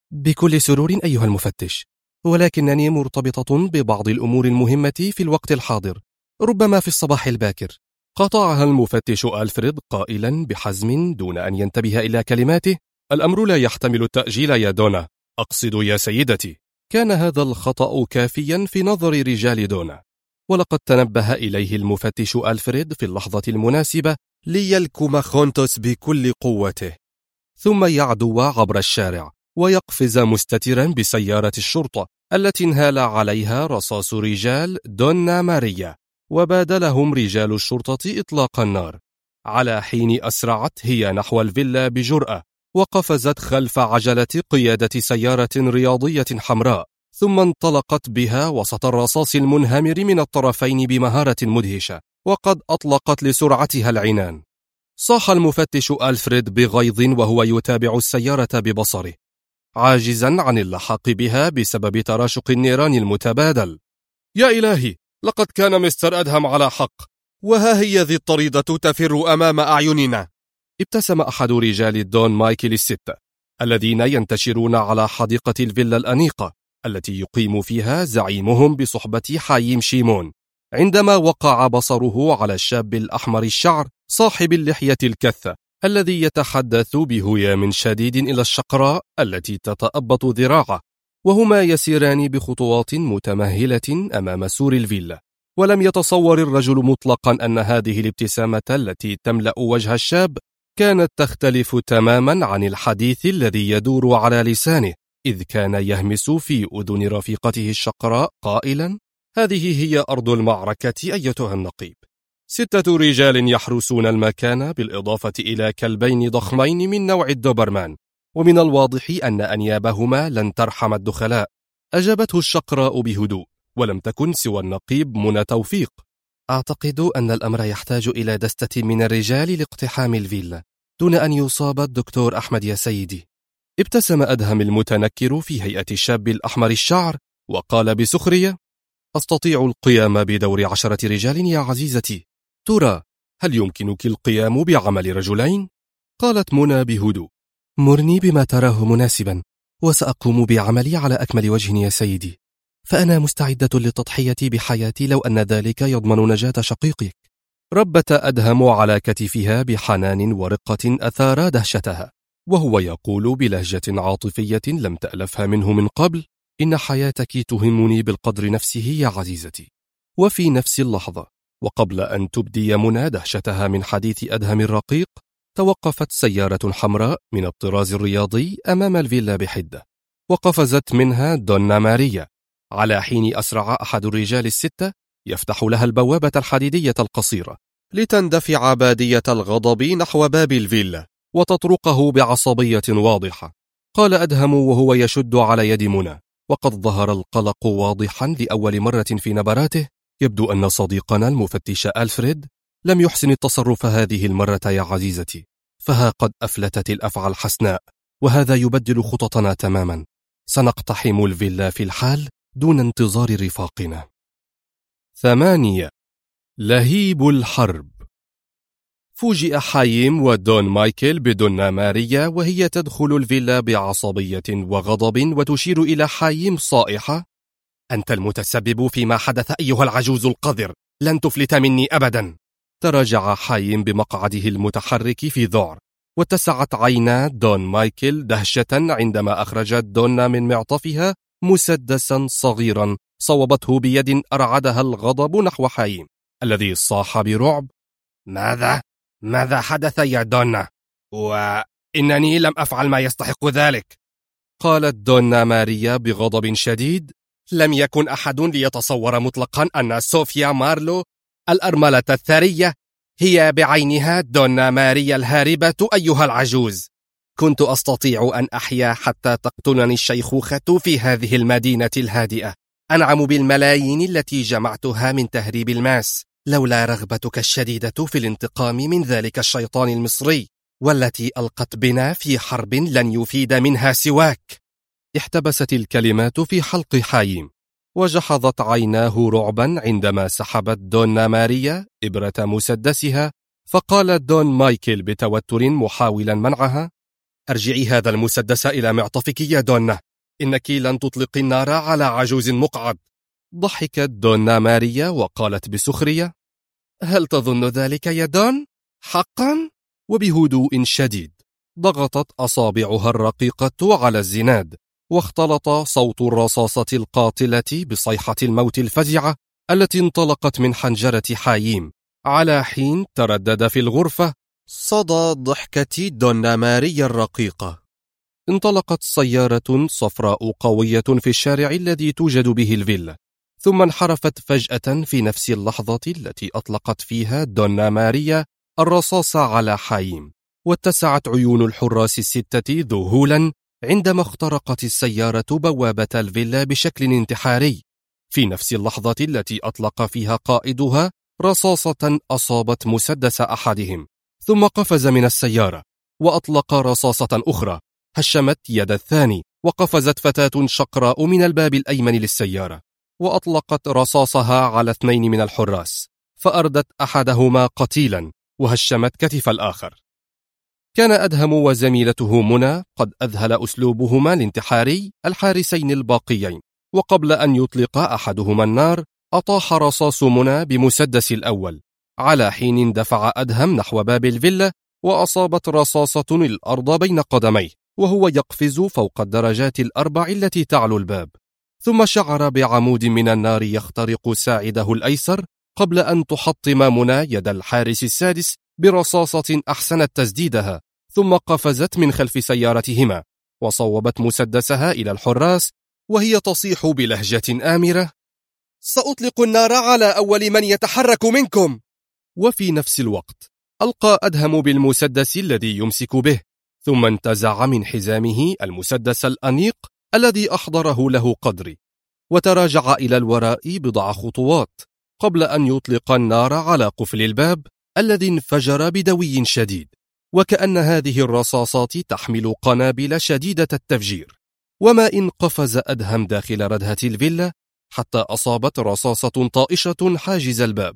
بكل سرور أيها المفتش، ولكنني مرتبطة ببعض الأمور المهمة في الوقت الحاضر، ربما في الصباح الباكر. قطعها المفتش ألفريد قائلا بحزم دون أن ينتبه إلى كلماته: الأمر لا يحتمل التأجيل يا دونا، أقصد يا سيدتي. كان هذا الخطأ كافيا في نظر رجال دونا، ولقد تنبه إليه المفتش ألفريد في اللحظة المناسبة ليلكم خونتوس بكل قوته، ثم يعدو عبر الشارع ويقفز مستترا بسيارة الشرطة التي انهال عليها رصاص رجال دونا ماريا، وبادلهم رجال الشرطة إطلاق النار، على حين أسرعت هي نحو الفيلا بجرأة وقفزت خلف عجلة قيادة سيارة رياضية حمراء، ثم انطلقت بها وسط الرصاص المنهمر من الطرفين بمهارة مدهشة، وقد أطلقت لسرعتها العنان. صاح المفتش ألفريد بغيظ وهو يتابع السيارة ببصره، عاجزا عن اللحاق بها بسبب تراشق النيران المتبادل. يا إلهي، لقد كان مستر أدهم على حق، وها هي ذي الطريدة تفر أمام أعيننا. ابتسم أحد رجال الدون مايكل الستة الذين ينتشرون على حديقة الفيلا الأنيقة التي يقيم فيها زعيمهم بصحبة حايم شيمون، عندما وقع بصره على الشاب الأحمر الشعر صاحب اللحية الكثة الذي يتحدث بهيام شديد إلى الشقراء التي تتأبط ذراعه، وهما يسيران بخطوات متمهلة أمام سور الفيلا. ولم يتصور الرجل مطلقا أن هذه الابتسامة التي تملأ وجه الشاب كانت تختلف تماما عن الحديث الذي يدور على لسانه، إذ كان يهمس في أذن رفيقته الشقراء قائلا: هذه هي أرض المعركة أيتها النقيب. 6 رجال يحرسون المكان بالإضافة إلى كلبين ضخمين من نوع الدوبرمان، ومن الواضح أن أنيابهما لن ترحم الدخلاء. أجابته الشقراء بهدوء، ولم تكن سوى النقيب منى توفيق. أعتقد أن الأمر يحتاج إلى دستة من الرجال لاقتحام الفيلا دون أن يصاب الدكتور أحمد يا سيدي. ابتسم أدهم المتنكر في هيئة الشاب الأحمر الشعر وقال بسخرية: أستطيع القيام بدور 10 رجال يا عزيزتي. ترى هل يمكنك القيام بعمل رجلين؟ قالت منى بهدوء: مرني بما تراه مناسبا، وسأقوم بعملي على أكمل وجه يا سيدي، فأنا مستعدة للتضحية بحياتي لو أن ذلك يضمن نجاة شقيقك. ربت أدهم على كتفها بحنان ورقة أثار دهشتها، وهو يقول بلهجة عاطفية لم تألفها منه من قبل: إن حياتك تهمني بالقدر نفسه يا عزيزتي. وفي نفس اللحظة، وقبل أن تبدي منى دهشتها من حديث أدهم الرقيق، توقفت سيارة حمراء من الطراز الرياضي أمام الفيلا بحدة، وقفزت منها دونا ماريا، على حين أسرع أحد الرجال ال6 يفتح لها البوابة الحديدية القصيرة لتندفع بادية الغضب نحو باب الفيلا وتطرقه بعصبية واضحة. قال أدهم وهو يشد على يد منى، وقد ظهر القلق واضحا لأول مرة في نبراته: يبدو أن صديقنا المفتش ألفريد لم يحسن التصرف هذه المرة يا عزيزتي، فها قد أفلتت الأفعى الحسناء، وهذا يبدل خططنا تماما. سنقتحم الفيلا في الحال دون انتظار رفاقنا. 8. لهيب الحرب. فوجئ حايم ودون مايكل بدون ماريا وهي تدخل الفيلا بعصبية وغضب وتشير إلى حايم صائحة: أنت المتسبب فيما حدث أيها العجوز القذر، لن تفلت مني أبدا. تراجع حايم بمقعده المتحرك في ذعر، واتسعت عينا دون مايكل دهشة عندما أخرجت دونا من معطفها مسدسا صغيرا صوبته بيد أرعدها الغضب نحو حايم، الذي صاح برعب: ماذا حدث يا دونا؟ وإنني لم أفعل ما يستحق ذلك. قالت دونا ماريا بغضب شديد: لم يكن أحد ليتصور مطلقا أن صوفيا مارلو الأرملة الثرية هي بعينها دونا ماريا الهاربة أيها العجوز. كنت أستطيع أن أحيا حتى تقتلني الشيخوخة في هذه المدينة الهادئة، أنعم بالملايين التي جمعتها من تهريب الماس، لولا رغبتك الشديدة في الانتقام من ذلك الشيطان المصري، والتي ألقت بنا في حرب لن يفيد منها سواك. احتبست الكلمات في حلق حايم، وجحظت عيناه رعبا عندما سحبت دونا ماريا إبرة مسدسها، فقال دون مايكل بتوتر محاولا منعها: أرجعي هذا المسدس إلى معطفك يا دونا، إنك لن تطلقي النار على عجوز مقعد. ضحكت دونا ماريا وقالت بسخرية: هل تظن ذلك يا دون؟ حقا؟ وبهدوء شديد ضغطت أصابعها الرقيقة على الزناد، واختلط صوت الرصاصة القاتلة بصيحة الموت الفزعة التي انطلقت من حنجرة حايم، على حين تردد في الغرفة صدى ضحكة دونا ماريا الرقيقة. انطلقت سيارة صفراء قوية في الشارع الذي توجد به الفيلا، ثم انحرفت فجأة في نفس اللحظة التي أطلقت فيها دونا ماريا الرصاص على حايم، واتسعت عيون الحراس الستة ذهولا عندما اخترقت السيارة بوابة الفيلا بشكل انتحاري، في نفس اللحظة التي أطلق فيها قائدها رصاصة أصابت مسدس أحدهم، ثم قفز من السيارة وأطلق رصاصة أخرى هشمت يد الثاني، وقفزت فتاة شقراء من الباب الأيمن للسيارة وأطلقت رصاصها على 2 من الحراس، فأردت أحدهما قتيلا وهشمت كتف الآخر. كان أدهم وزميلته منى قد أذهل أسلوبهما الانتحاري الحارسين الباقيين، وقبل أن يطلق أحدهما النار أطاح رصاص منى بمسدس الأول، على حين اندفع أدهم نحو باب الفيلا وأصابت رصاصة الأرض بين قدميه وهو يقفز فوق الدرجات ال4 التي تعلو الباب، ثم شعر بعمود من النار يخترق ساعده الأيسر قبل أن تحطم منى يد الحارس السادس برصاصة أحسنت تسديدها، ثم قفزت من خلف سيارتهما وصوبت مسدسها إلى الحراس وهي تصيح بلهجة آمرة: سأطلق النار على أول من يتحرك منكم. وفي نفس الوقت ألقى أدهم بالمسدس الذي يمسك به، ثم انتزع من حزامه المسدس الأنيق الذي أحضره له قدري، وتراجع إلى الوراء بضع خطوات قبل أن يطلق النار على قفل الباب الذي انفجر بدوي شديد، وكأن هذه الرصاصات تحمل قنابل شديدة التفجير. وما إن قفز أدهم داخل ردهة الفيلا حتى أصابت رصاصة طائشة حاجز الباب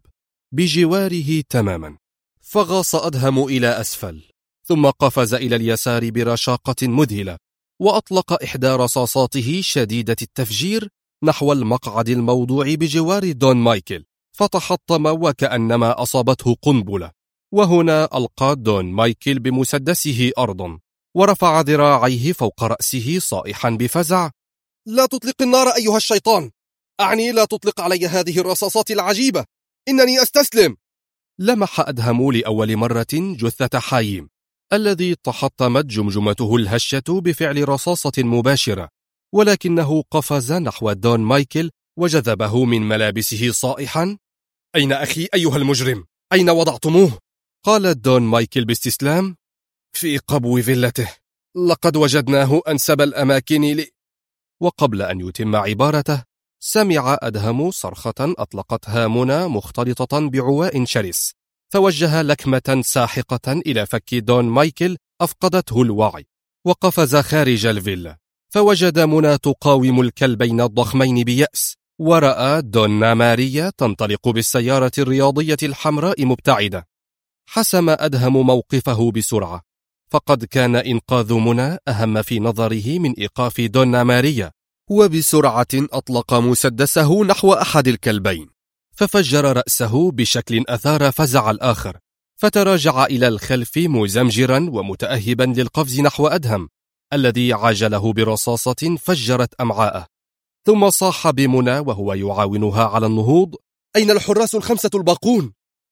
بجواره تماما، فغاص أدهم إلى أسفل، ثم قفز إلى اليسار برشاقة مذهلة وأطلق إحدى رصاصاته شديدة التفجير نحو المقعد الموضوع بجوار دون مايكل، فتحطم وكأنما أصابته قنبلة. وهنا ألقى دون مايكل بمسدسه أرضا ورفع ذراعيه فوق رأسه صائحا بفزع: لا تطلق النار أيها الشيطان، أعني لا تطلق علي هذه الرصاصات العجيبة، إنني أستسلم. لمح أدهم لأول مرة جثة حايم الذي تحطمت جمجمته الهشة بفعل رصاصة مباشرة، ولكنه قفز نحو دون مايكل وجذبه من ملابسه صائحا: أين أخي أيها المجرم؟ أين وضعتموه؟ قال دون مايكل باستسلام: في قبو فيلته، لقد وجدناه أنسب الأماكن وقبل أن يتم عبارته سمع أدهم صرخة أطلقتها منى مختلطة بعواء شرس، فوجه لكمة ساحقة إلى فك دون مايكل أفقدته الوعي، وقفز خارج الفيلا، فوجد منى تقاوم الكلبين الضخمين بيأس، ورأى دونا ماريا تنطلق بالسيارة الرياضية الحمراء مبتعدة. حسم أدهم موقفه بسرعة، فقد كان إنقاذ منى أهم في نظره من إيقاف دونا ماريا، وبسرعة أطلق مسدسه نحو أحد الكلبين، ففجر رأسه بشكل أثار فزع الآخر، فتراجع إلى الخلف مزمجرا ومتأهبا للقفز نحو أدهم الذي عاجله برصاصة فجرت أمعاءه. ثم صاح بمنى وهو يعاونها على النهوض: أين الحراس الخمسة الباقون؟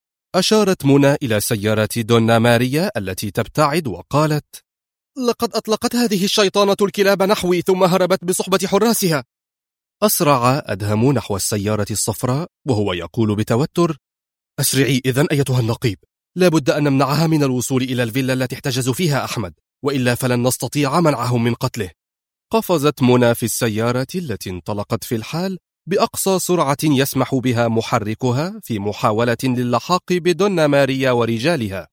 أشارت منى إلى سيارة دونا ماريا التي تبتعد وقالت: لقد أطلقت هذه الشيطانة الكلاب نحوي ثم هربت بصحبة حراسها. أسرع أدهم نحو السيارة الصفراء وهو يقول بتوتر: أسرعي إذن أيتها النقيب، لا بد أن نمنعها من الوصول إلى الفيلا التي احتجز فيها أحمد، وإلا فلن نستطيع منعهم من قتله. قفزت منى في السيارة التي انطلقت في الحال بأقصى سرعة يسمح بها محركها في محاولة للحاق بدونا ماريا ورجالها،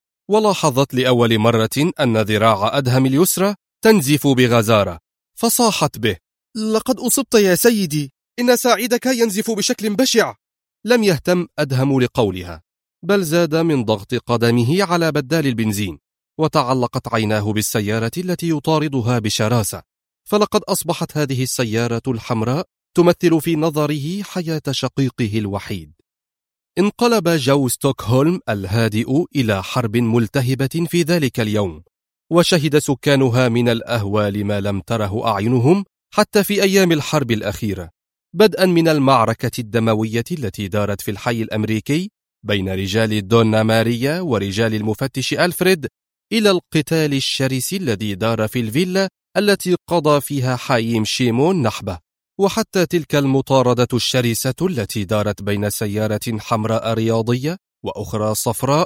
ولاحظت لأول مرة أن ذراع أدهم اليسرى تنزف بغزارة، فصاحت به: لقد أصبت يا سيدي، إن ساعدك ينزف بشكل بشع. لم يهتم أدهم لقولها، بل زاد من ضغط قدمه على بدال البنزين، وتعلقت عيناه بالسيارة التي يطاردها بشراسة، فلقد أصبحت هذه السيارة الحمراء تمثل في نظره حياة شقيقه الوحيد. انقلب جو ستوكهولم الهادئ إلى حرب ملتهبة في ذلك اليوم، وشهد سكانها من الأهوال ما لم تره أعينهم حتى في أيام الحرب الأخيرة، بدءا من المعركة الدموية التي دارت في الحي الأمريكي بين رجال دونا ماريا ورجال المفتش ألفريد، إلى القتال الشرس الذي دار في الفيلا التي قضى فيها حايم شيمون نحبه، وحتى تلك المطاردة الشرسة التي دارت بين سيارة حمراء رياضية وأخرى صفراء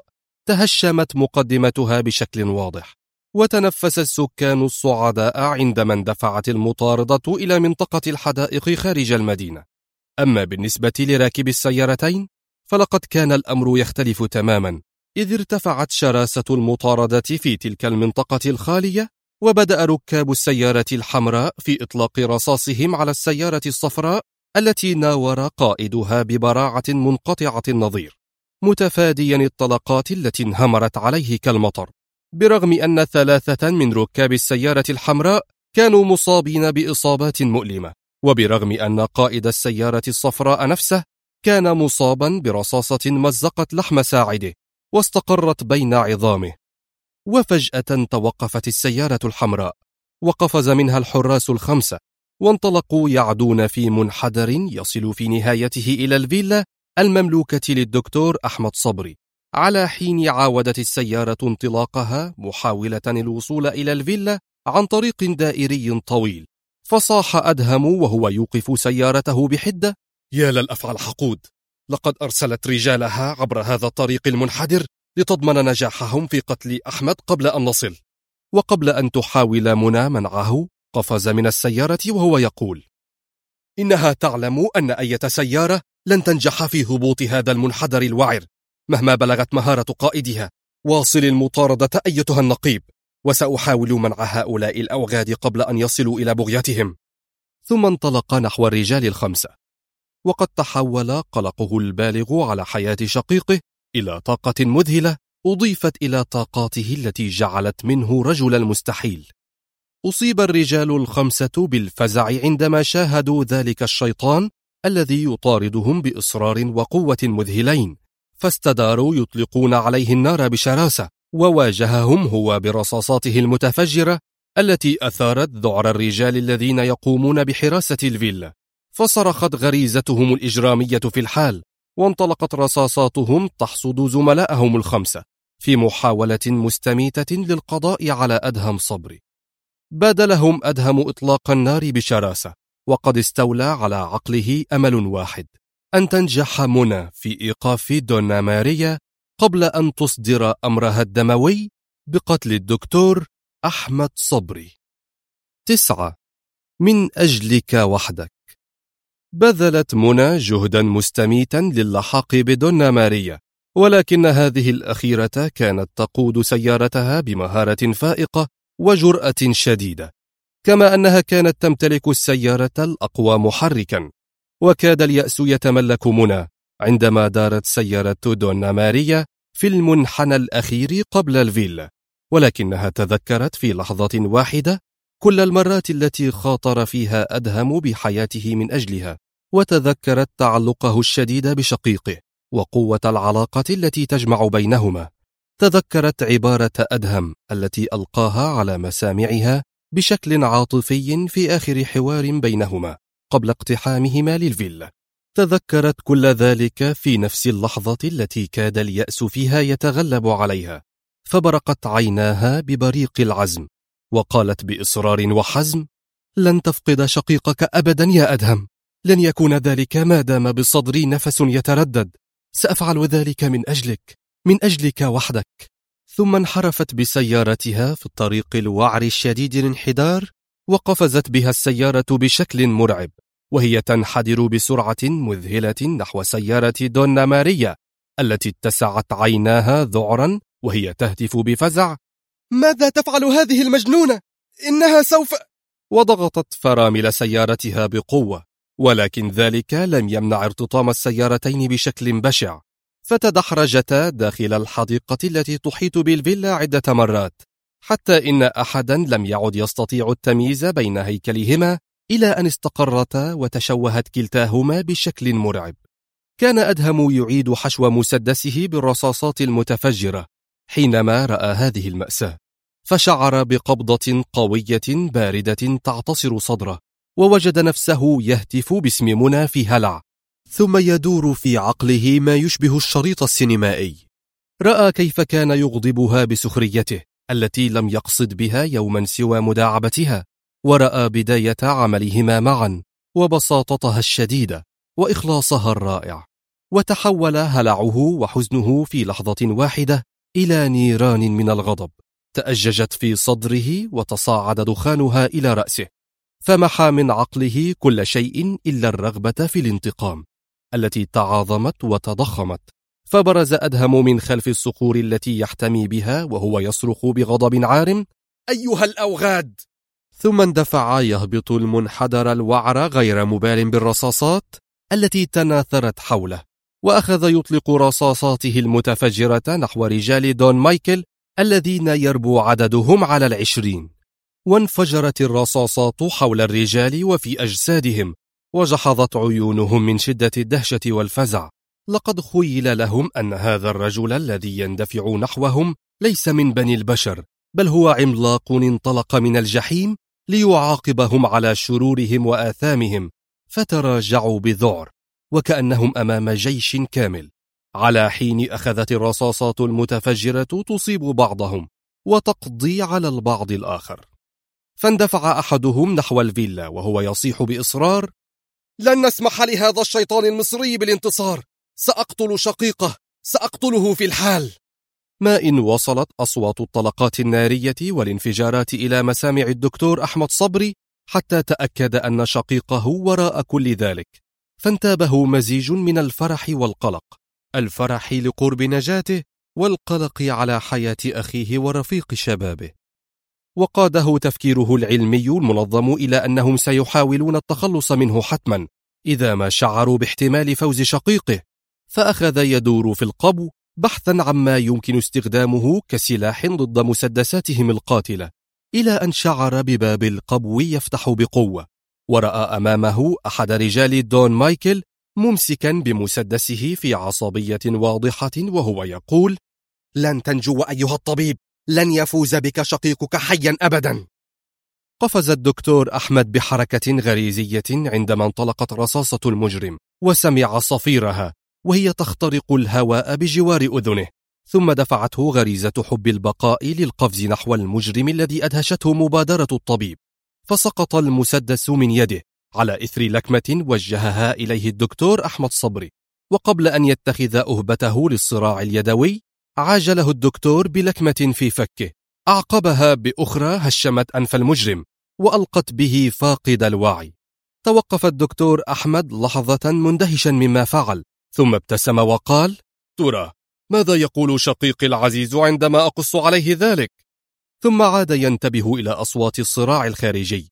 تهشمت مقدمتها بشكل واضح، وتنفس السكان الصعداء عندما اندفعت المطاردة إلى منطقة الحدائق خارج المدينة. أما بالنسبة لراكب السيارتين فلقد كان الأمر يختلف تماما، إذ ارتفعت شراسة المطاردة في تلك المنطقة الخالية، وبدأ ركاب السيارة الحمراء في إطلاق رصاصهم على السيارة الصفراء التي ناور قائدها ببراعة منقطعة النظير، متفاديا الطلقات التي انهمرت عليه كالمطر، برغم أن 3 من ركاب السيارة الحمراء كانوا مصابين بإصابات مؤلمة، وبرغم أن قائد السيارة الصفراء نفسه كان مصابا برصاصة مزقت لحم ساعده واستقرت بين عظامه. وفجأة توقفت السيارة الحمراء، وقفز منها الحراس ال5، وانطلقوا يعدون في منحدر يصل في نهايته إلى الفيلا المملوكة للدكتور أحمد صبري، على حين عاودت السيارة انطلاقها محاولة الوصول إلى الفيلا عن طريق دائري طويل. فصاح أدهم وهو يوقف سيارته بحدة: يا للأفعى الحقود، لقد أرسلت رجالها عبر هذا الطريق المنحدر لتضمن نجاحهم في قتل أحمد قبل أن نصل. وقبل أن تحاول منى منعه قفز من السيارة وهو يقول: إنها تعلم أن أي سيارة لن تنجح في هبوط هذا المنحدر الوعر مهما بلغت مهارة قائدها. واصل المطاردة أيتها النقيب، وسأحاول منع هؤلاء الأوغاد قبل أن يصلوا إلى بغيتهم. ثم انطلق نحو الرجال ال5، وقد تحول قلقه البالغ على حياة شقيقه إلى طاقة مذهلة أضيفت إلى طاقاته التي جعلت منه رجل المستحيل. أصيب الرجال ال5 بالفزع عندما شاهدوا ذلك الشيطان الذي يطاردهم بإصرار وقوة مذهلين، فاستداروا يطلقون عليه النار بشراسة، وواجههم هو برصاصاته المتفجرة التي أثارت ذعر الرجال الذين يقومون بحراسة الفيلا، فصرخت غريزتهم الإجرامية في الحال، وانطلقت رصاصاتهم تحصد زملائهم ال5 في محاولة مستميتة للقضاء على أدهم صبري. بادلهم أدهم إطلاق النار بشراسة، وقد استولى على عقله أمل واحد: أن تنجح منى في إيقاف دونا ماريا قبل أن تصدر أمرها الدموي بقتل الدكتور أحمد صبري. 9. من أجلك وحدك. بذلت منى جهدا مستميتا للحاق بدونا ماريا، ولكن هذه الأخيرة كانت تقود سيارتها بمهارة فائقة وجرأة شديدة، كما أنها كانت تمتلك السيارة الأقوى محركا. وكاد اليأس يتملك منى عندما دارت سيارة دونا ماريا في المنحنى الأخير قبل الفيلا، ولكنها تذكرت في لحظة واحدة كل المرات التي خاطر فيها أدهم بحياته من أجلها، وتذكرت تعلقه الشديد بشقيقه وقوة العلاقة التي تجمع بينهما. تذكرت عبارة أدهم التي ألقاها على مسامعها بشكل عاطفي في آخر حوار بينهما قبل اقتحامهما للفيلا. تذكرت كل ذلك في نفس اللحظة التي كاد اليأس فيها يتغلب عليها، فبرقت عيناها ببريق العزم وقالت بإصرار وحزم: لن تفقد شقيقك أبدا يا أدهم، لن يكون ذلك ما دام بصدري نفس يتردد، سأفعل ذلك من أجلك وحدك. ثم انحرفت بسيارتها في الطريق الوعر الشديد الانحدار، وقفزت بها السيارة بشكل مرعب وهي تنحدر بسرعة مذهلة نحو سيارة دونا ماريا التي اتسعت عيناها ذعرا وهي تهتف بفزع: ماذا تفعل هذه المجنونة؟ إنها سوف... وضغطت فرامل سيارتها بقوة، ولكن ذلك لم يمنع ارتطام السيارتين بشكل بشع، فتدحرجتا داخل الحديقة التي تحيط بالفيلا عدة مرات، حتى إن أحدا لم يعد يستطيع التمييز بين هيكلهما إلى أن استقرتا وتشوهت كلتاهما بشكل مرعب. كان أدهم يعيد حشو مسدسه بالرصاصات المتفجرة حينما رأى هذه المأساة، فشعر بقبضة قوية باردة تعتصر صدره، ووجد نفسه يهتف باسم منى في هلع، ثم يدور في عقله ما يشبه الشريط السينمائي. رأى كيف كان يغضبها بسخريته التي لم يقصد بها يوما سوى مداعبتها، ورأى بداية عملهما معا وبساطتها الشديدة وإخلاصها الرائع، وتحول هلعه وحزنه في لحظة واحدة إلى نيران من الغضب تأججت في صدره وتصاعد دخانها إلى رأسه، فمحى من عقله كل شيء إلا الرغبة في الانتقام التي تعاظمت وتضخمت. فبرز أدهم من خلف الصخور التي يحتمي بها وهو يصرخ بغضب عارم: أيها الأوغاد! ثم اندفع يهبط المنحدر الوعر غير مبال بالرصاصات التي تناثرت حوله، وأخذ يطلق رصاصاته المتفجرة نحو رجال دون مايكل الذين يربو عددهم على 20، وانفجرت الرصاصات حول الرجال وفي أجسادهم، وجحظت عيونهم من شدة الدهشة والفزع. لقد خيل لهم أن هذا الرجل الذي يندفع نحوهم ليس من بني البشر، بل هو عملاق انطلق من الجحيم ليعاقبهم على شرورهم وآثامهم، فتراجعوا بذعر وكأنهم أمام جيش كامل، على حين أخذت الرصاصات المتفجرة تصيب بعضهم وتقضي على البعض الآخر. فاندفع أحدهم نحو الفيلا وهو يصيح بإصرار: لن نسمح لهذا الشيطان المصري بالانتصار، سأقتل شقيقه، سأقتله في الحال. ما إن وصلت أصوات الطلقات النارية والانفجارات إلى مسامع الدكتور أحمد صبري حتى تأكد أن شقيقه وراء كل ذلك، فانتابه مزيج من الفرح والقلق، الفرح لقرب نجاته والقلق على حياة أخيه ورفيق شبابه. وقاده تفكيره العلمي المنظم إلى أنهم سيحاولون التخلص منه حتما إذا ما شعروا باحتمال فوز شقيقه، فأخذ يدور في القبو بحثا عما يمكن استخدامه كسلاح ضد مسدساتهم القاتلة، إلى أن شعر بباب القبو يفتح بقوة، ورأى أمامه أحد رجال دون مايكل ممسكا بمسدسه في عصبية واضحة وهو يقول: لن تنجو أيها الطبيب، لن يفوز بك شقيقك حيا أبدا. قفز الدكتور أحمد بحركة غريزية عندما انطلقت رصاصة المجرم، وسمع صفيرها وهي تخترق الهواء بجوار أذنه، ثم دفعته غريزة حب البقاء للقفز نحو المجرم الذي أدهشته مبادرة الطبيب، فسقط المسدس من يده على إثر لكمة وجهها إليه الدكتور أحمد صبري، وقبل أن يتخذ أهبته للصراع اليدوي عاجله الدكتور بلكمة في فكه، أعقبها بأخرى هشمت أنف المجرم وألقت به فاقد الوعي. توقف الدكتور أحمد لحظة مندهشا مما فعل، ثم ابتسم وقال: ترى ماذا يقول شقيقي العزيز عندما أقص عليه ذلك؟ ثم عاد ينتبه إلى أصوات الصراع الخارجي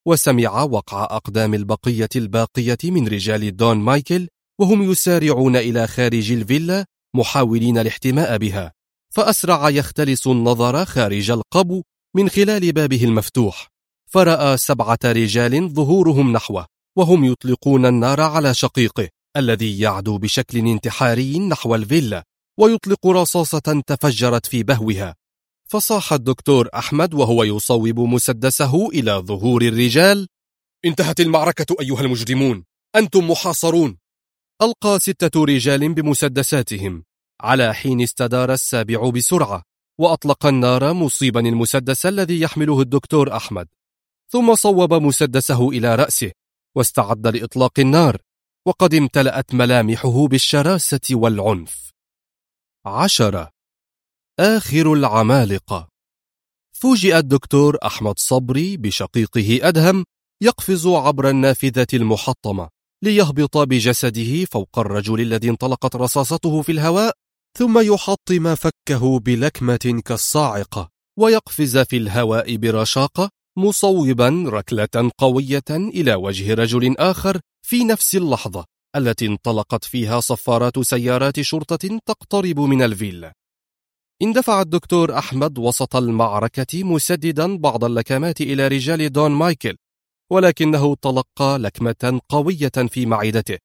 وسمع وقع أقدام البقية الباقية من رجال دون مايكل وهم يسارعون إلى خارج الفيلا محاولين الاحتماء بها، فأسرع يختلس النظر خارج القبو من خلال بابه المفتوح، فرأى 7 رجال ظهورهم نحوه وهم يطلقون النار على شقيقه الذي يعدو بشكل انتحاري نحو الفيلا ويطلق رصاصة تفجرت في بهوها. فصاح الدكتور أحمد وهو يصوب مسدسه إلى ظهور الرجال: انتهت المعركة أيها المجرمون، أنتم محاصرون. ألقى 6 رجال بمسدساتهم على حين استدار السابع بسرعة وأطلق النار مصيبا المسدس الذي يحمله الدكتور أحمد، ثم صوب مسدسه إلى رأسه واستعد لإطلاق النار، وقد امتلأت ملامحه بالشراسة والعنف. 10. آخر العمالقة. فوجئ الدكتور أحمد صبري بشقيقه أدهم يقفز عبر النافذة المحطمة ليهبط بجسده فوق الرجل الذي انطلقت رصاصته في الهواء، ثم يحطم فكه بلكمة كالصاعقة ويقفز في الهواء برشاقة مصوبا ركلة قوية إلى وجه رجل آخر في نفس اللحظة التي انطلقت فيها صفارات سيارات شرطة تقترب من الفيلا. اندفع الدكتور أحمد وسط المعركة مسددا بعض اللكمات إلى رجال دون مايكل، ولكنه تلقى لكمة قوية في معدته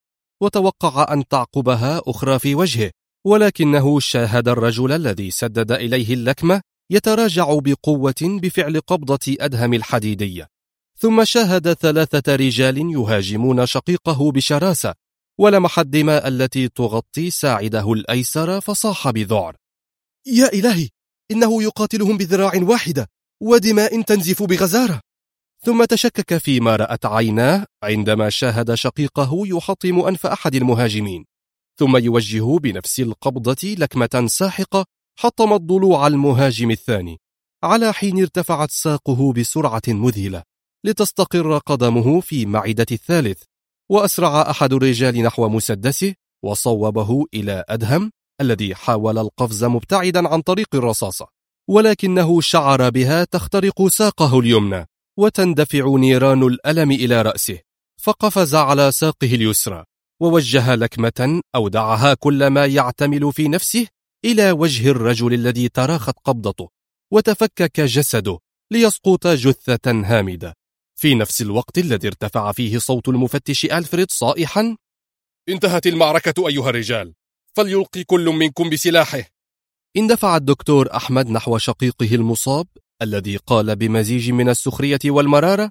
وتوقع أن تعقبها أخرى في وجهه، ولكنه شاهد الرجل الذي سدد إليه اللكمة يتراجع بقوة بفعل قبضة أدهم الحديدية، ثم شاهد 3 رجال يهاجمون شقيقه بشراسة، ولمح الدماء التي تغطي ساعده الأيسر فصاح بذعر: يا إلهي، إنه يقاتلهم بذراع واحدة ودماء تنزف بغزارة. ثم تشكك فيما رأت عيناه عندما شاهد شقيقه يحطم أنف أحد المهاجمين، ثم يوجه بنفس القبضة لكمة ساحقة حطمت ضلوع المهاجم الثاني، على حين ارتفعت ساقه بسرعة مذهلة لتستقر قدمه في معدة الثالث، وأسرع أحد الرجال نحو مسدسه وصوبه إلى أدهم الذي حاول القفز مبتعدا عن طريق الرصاصة، ولكنه شعر بها تخترق ساقه اليمنى وتندفع نيران الألم إلى رأسه، فقفز على ساقه اليسرى ووجه لكمة أودعها كل ما يعتمل في نفسه إلى وجه الرجل الذي تراخت قبضته وتفكك جسده ليسقط جثة هامدة، في نفس الوقت الذي ارتفع فيه صوت المفتش ألفريد صائحا: انتهت المعركة أيها الرجال، فليلقي كل منكم بسلاحه. اندفع الدكتور أحمد نحو شقيقه المصاب الذي قال بمزيج من السخرية والمرارة: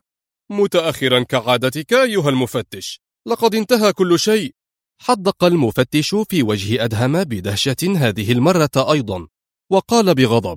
متأخرا كعادتك أيها المفتش، لقد انتهى كل شيء. حدق المفتش في وجه أدهم بدهشة هذه المرة أيضا، وقال بغضب: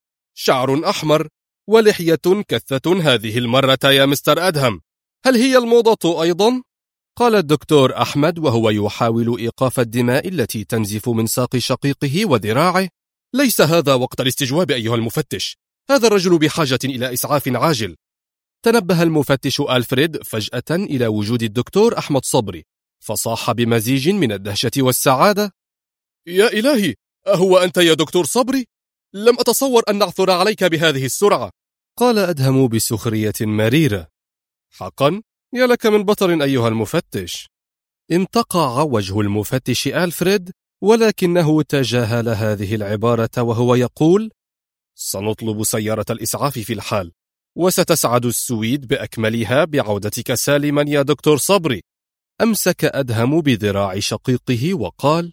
شعر أحمر ولحية كثة هذه المرة يا مستر أدهم، هل هي الموضة أيضا؟ قال الدكتور أحمد وهو يحاول إيقاف الدماء التي تنزف من ساق شقيقه وذراعه: ليس هذا وقت الاستجواب أيها المفتش، هذا الرجل بحاجة إلى إسعاف عاجل. تنبه المفتش ألفريد فجأة إلى وجود الدكتور أحمد صبري، فصاح بمزيج من الدهشة والسعادة: يا إلهي، أهو أنت يا دكتور صبري؟ لم أتصور أن نعثر عليك بهذه السرعة. قال أدهم بسخرية مريرة: حقا؟ يا لك من بطل أيها المفتش. انتقع وجه المفتش ألفريد، ولكنه تجاهل هذه العبارة وهو يقول: سنطلب سيارة الإسعاف في الحال، وستسعد السويد بأكملها بعودتك سالما يا دكتور صبري. أمسك أدهم بذراع شقيقه وقال: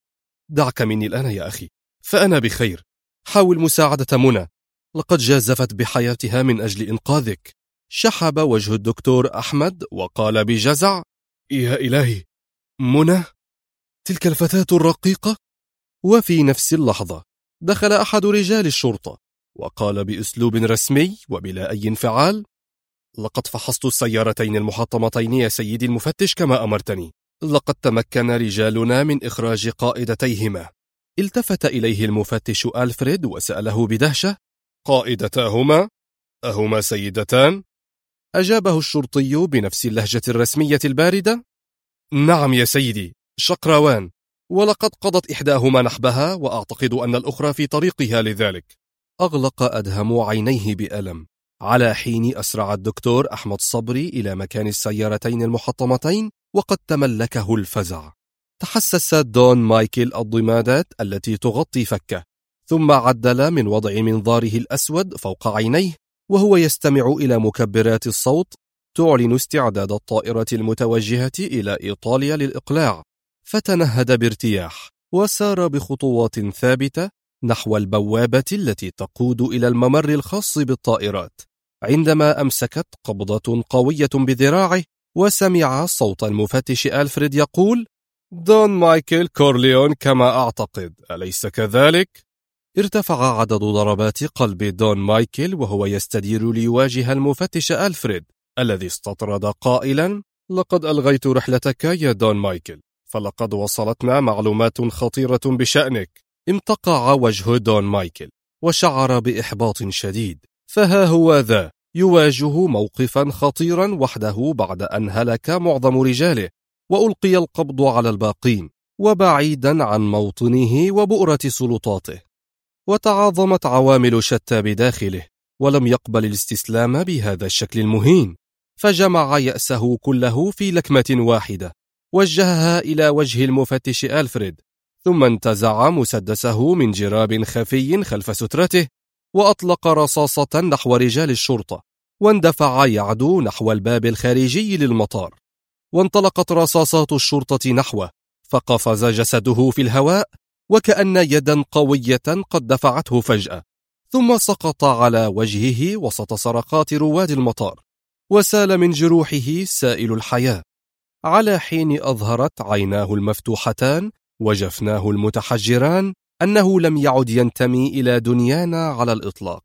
دعك مني الآن يا أخي، فأنا بخير، حاول مساعدة منى، لقد جازفت بحياتها من أجل إنقاذك. شحب وجه الدكتور أحمد وقال بجزع: يا إلهي، منى؟ تلك الفتاة الرقيقة؟ وفي نفس اللحظة دخل أحد رجال الشرطة وقال بأسلوب رسمي وبلا أي انفعال: لقد فحصت السيارتين المحطمتين يا سيدي المفتش كما أمرتني، لقد تمكن رجالنا من إخراج قائدتيهما. التفت إليه المفتش ألفريد وسأله بدهشة: قائدتاهما؟ أهما سيدتان؟ أجابه الشرطي بنفس اللهجة الرسمية الباردة: نعم يا سيدي، شقروان، ولقد قضت إحداهما نحبها، وأعتقد أن الأخرى في طريقها لذلك. أغلق أدهم عينيه بألم على حين أسرع الدكتور أحمد صبري إلى مكان السيارتين المحطمتين وقد تملكه الفزع. تحسس دون مايكل الضمادات التي تغطي فكه، ثم عدل من وضع منظاره الأسود فوق عينيه وهو يستمع إلى مكبرات الصوت تعلن استعداد الطائرة المتوجهة إلى إيطاليا للإقلاع، فتنهد بارتياح وسار بخطوات ثابتة نحو البوابة التي تقود إلى الممر الخاص بالطائرات، عندما أمسكت قبضة قوية بذراعه وسمع صوت المفتش ألفريد يقول: دون مايكل كورليون كما أعتقد، أليس كذلك؟ ارتفع عدد ضربات قلب دون مايكل وهو يستدير ليواجه المفتش ألفريد الذي استطرد قائلا: لقد ألغيت رحلتك يا دون مايكل، فلقد وصلتنا معلومات خطيرة بشأنك. امتقع وجه دون مايكل وشعر بإحباط شديد، فها هو ذا يواجه موقفا خطيرا وحده بعد أن هلك معظم رجاله وألقي القبض على الباقين وبعيدا عن موطنه وبؤرة سلطاته. وتعاظمت عوامل شتى بداخله ولم يقبل الاستسلام بهذا الشكل المهين، فجمع يأسه كله في لكمة واحدة وجهها إلى وجه المفتش ألفريد، ثم انتزع مسدسه من جراب خفي خلف سترته وأطلق رصاصة نحو رجال الشرطة، واندفع يعدو نحو الباب الخارجي للمطار، وانطلقت رصاصات الشرطة نحوه، فقفز جسده في الهواء وكأن يدا قوية قد دفعته فجأة، ثم سقط على وجهه وسط صرخات رواد المطار، وسال من جروحه سائل الحياة، على حين أظهرت عيناه المفتوحتان وجفناه المتحجران أنه لم يعد ينتمي إلى دنيانا على الإطلاق.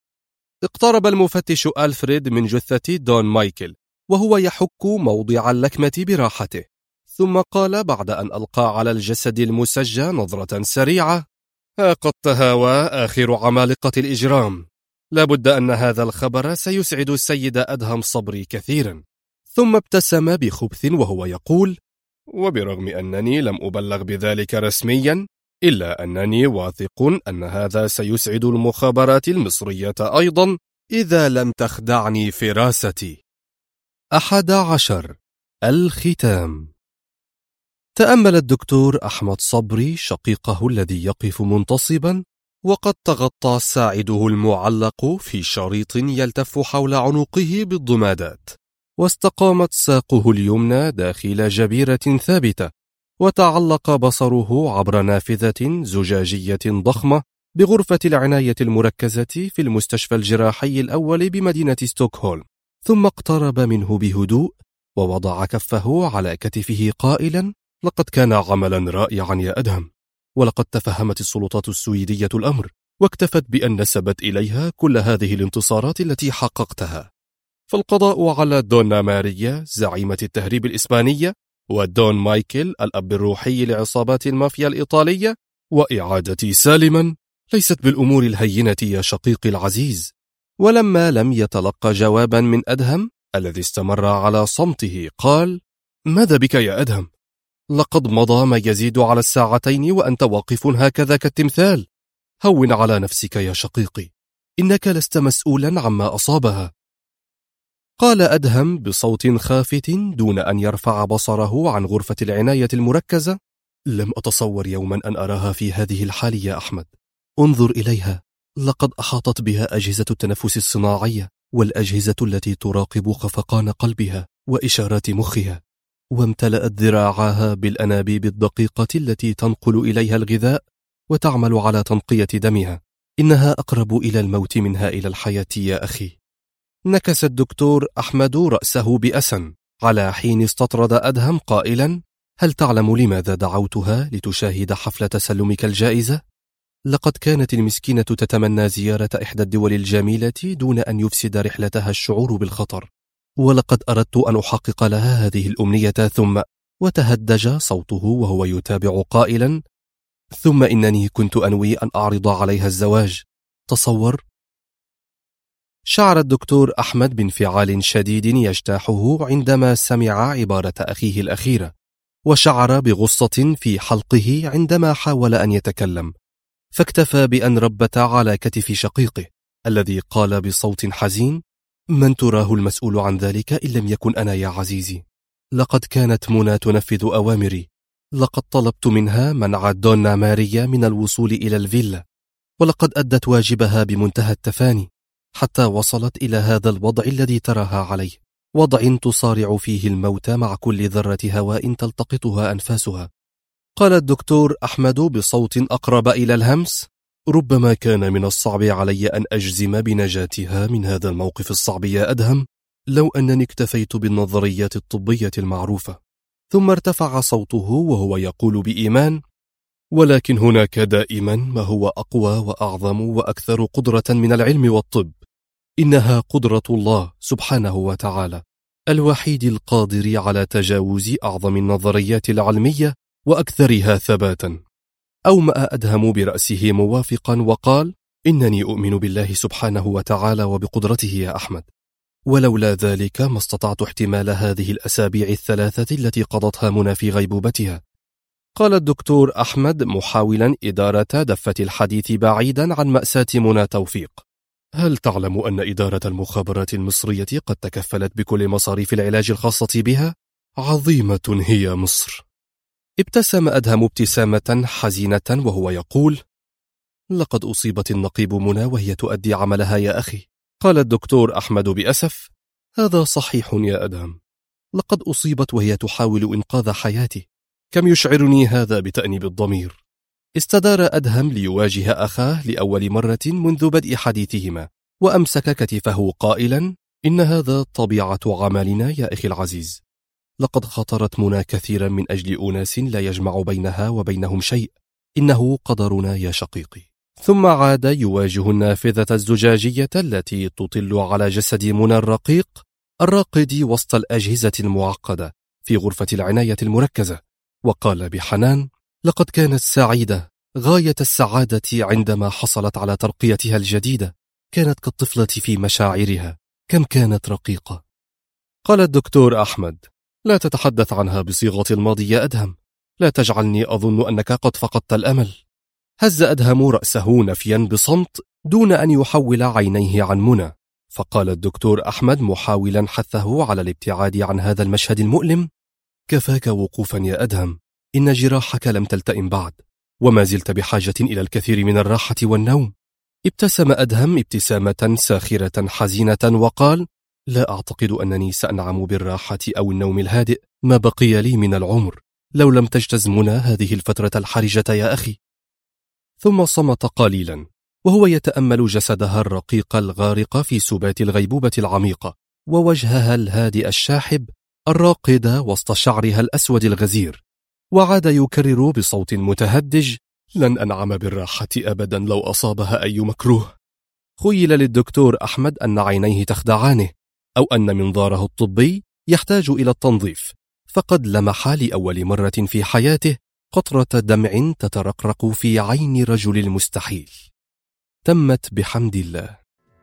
اقترب المفتش ألفريد من جثة دون مايكل وهو يحك موضع اللكمة براحته، ثم قال بعد أن ألقى على الجسد المسجى نظرة سريعة: ها قد تهاوى آخر عمالقة الإجرام، لا بد أن هذا الخبر سيسعد السيد أدهم صبري كثيرا. ثم ابتسم بخبث وهو يقول: وبرغم أنني لم أبلغ بذلك رسميا، إلا أنني واثق أن هذا سيسعد المخابرات المصرية أيضا إذا لم تخدعني فراستي. 11. الختام. تأمل الدكتور أحمد صبري شقيقه الذي يقف منتصبا وقد تغطى ساعده المعلق في شريط يلتف حول عنقه بالضمادات، واستقامت ساقه اليمنى داخل جبيرة ثابتة، وتعلق بصره عبر نافذة زجاجية ضخمة بغرفة العناية المركزة في المستشفى الجراحي الأول بمدينة ستوكهولم، ثم اقترب منه بهدوء ووضع كفه على كتفه قائلا: لقد كان عملا رائعا يا أدهم، ولقد تفهمت السلطات السويدية الأمر واكتفت بأن نسبت إليها كل هذه الانتصارات التي حققتها، فالقضاء على دونا ماريا زعيمة التهريب الإسبانية ودون مايكل الأب الروحي لعصابات المافيا الإيطالية وإعادتي سالما ليست بالأمور الهينة يا شقيقي العزيز. ولما لم يتلقى جوابا من أدهم الذي استمر على صمته قال: ماذا بك يا أدهم؟ لقد مضى ما يزيد على 2 ساعة وأنت واقف هكذا كالتمثال. هون على نفسك يا شقيقي، إنك لست مسؤولا عما أصابها. قال أدهم بصوت خافت دون أن يرفع بصره عن غرفة العناية المركزة: لم أتصور يوما أن أراها في هذه الحال يا أحمد. انظر إليها، لقد أحاطت بها أجهزة التنفس الصناعية والأجهزة التي تراقب خفقان قلبها وإشارات مخها، وامتلأت ذراعاها بالأنابيب الدقيقة التي تنقل إليها الغذاء وتعمل على تنقية دمها. إنها أقرب إلى الموت منها إلى الحياة يا أخي. نكس الدكتور أحمد رأسه بأسا على حين استطرد أدهم قائلا: هل تعلم لماذا دعوتها لتشاهد حفل تسلمك الجائزة؟ لقد كانت المسكينة تتمنى زيارة إحدى الدول الجميلة دون أن يفسد رحلتها الشعور بالخطر، ولقد أردت أن أحقق لها هذه الأمنية. ثم وتهدج صوته وهو يتابع قائلا: ثم إنني كنت أنوي أن أعرض عليها الزواج. تصور. شعر الدكتور أحمد بانفعال شديد يجتاحه عندما سمع عبارة أخيه الأخيرة، وشعر بغصة في حلقه عندما حاول أن يتكلم، فاكتفى بأن ربت على كتف شقيقه الذي قال بصوت حزين: من تراه المسؤول عن ذلك إن لم يكن أنا يا عزيزي؟ لقد كانت منى تنفذ أوامري. لقد طلبت منها منع دونا ماريا من الوصول إلى الفيلا، ولقد أدت واجبها بمنتهى التفاني حتى وصلت إلى هذا الوضع الذي تراها عليه، وضع تصارع فيه الموت مع كل ذرة هواء تلتقطها أنفاسها. قال الدكتور أحمد بصوت أقرب إلى الهمس: ربما كان من الصعب علي أن أجزم بنجاتها من هذا الموقف الصعب يا أدهم، لو أنني اكتفيت بالنظريات الطبية المعروفة. ثم ارتفع صوته وهو يقول بإيمان: ولكن هناك دائما ما هو أقوى وأعظم وأكثر قدرة من العلم والطب، إنها قدرة الله سبحانه وتعالى الوحيد القادر على تجاوز أعظم النظريات العلمية وأكثرها ثباتا. أومأ أدهم برأسه موافقا وقال: إنني أؤمن بالله سبحانه وتعالى وبقدرته يا أحمد، ولولا ذلك ما استطعت احتمال هذه الأسابيع الثلاثة التي قضتها منى في غيبوبتها. قال الدكتور أحمد محاولا إدارة دفة الحديث بعيدا عن مأساة منى توفيق: هل تعلم أن إدارة المخابرات المصرية قد تكفلت بكل مصاريف العلاج الخاصة بها؟ عظيمة هي مصر. ابتسم أدهم ابتسامة حزينة وهو يقول: لقد أصيبت النقيب منى وهي تؤدي عملها يا أخي. قال الدكتور أحمد بأسف: هذا صحيح يا أدهم، لقد أصيبت وهي تحاول إنقاذ حياتي. كم يشعرني هذا بتأنيب الضمير. استدار أدهم ليواجه أخاه لأول مرة منذ بدء حديثهما، وأمسك كتفه قائلا: إن هذا طبيعة عملنا يا أخي العزيز. لقد خطرت منى كثيرا من أجل أناس لا يجمع بينها وبينهم شيء، إنه قدرنا يا شقيقي. ثم عاد يواجه النافذة الزجاجية التي تطل على جسد منى الرقيق الراقد وسط الأجهزة المعقدة في غرفة العناية المركزة، وقال بحنان: لقد كانت سعيدة غاية السعادة عندما حصلت على ترقيتها الجديدة. كانت كالطفلة في مشاعرها، كم كانت رقيقة. قال الدكتور أحمد: لا تتحدث عنها بصيغة الماضي يا أدهم، لا تجعلني أظن أنك قد فقدت الأمل. هز أدهم رأسه نفيا بصمت دون أن يحول عينيه عن منى. فقال الدكتور أحمد محاولا حثه على الابتعاد عن هذا المشهد المؤلم: كفاك وقوفا يا أدهم، إن جراحك لم تلتئم بعد، وما زلت بحاجة إلى الكثير من الراحة والنوم. ابتسم أدهم ابتسامة ساخرة حزينة وقال: لا أعتقد أنني سأنعم بالراحة أو النوم الهادئ ما بقي لي من العمر لو لم تجتز منى هذه الفترة الحرجة يا أخي. ثم صمت قليلا وهو يتأمل جسدها الرقيق الغارق في سبات الغيبوبة العميقة، ووجهها الهادئ الشاحب الراقد وسط شعرها الأسود الغزير، وعاد يكرر بصوت متهدج: لن أنعم بالراحة أبدا لو أصابها أي مكروه. خيل للدكتور أحمد أن عينيه تخدعانه، أو أن منظاره الطبي يحتاج إلى التنظيف، فقد لمح لأول مرة في حياته قطرة دمع تترقرق في عين رجل المستحيل. تمت بحمد الله.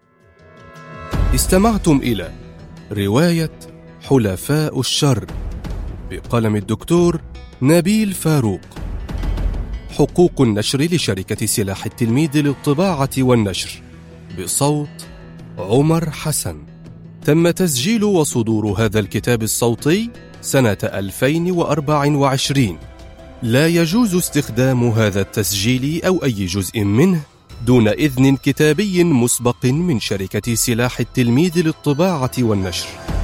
استمعتم إلى رواية حلفاء الشر بقلم الدكتور نبيل فاروق. حقوق النشر لشركة سلاح التلميذ للطباعة والنشر، بصوت عمر حسن. تم تسجيل وصدور هذا الكتاب الصوتي سنة 2024. لا يجوز استخدام هذا التسجيل أو أي جزء منه دون إذن كتابي مسبق من شركة سلاح التلميذ للطباعة والنشر.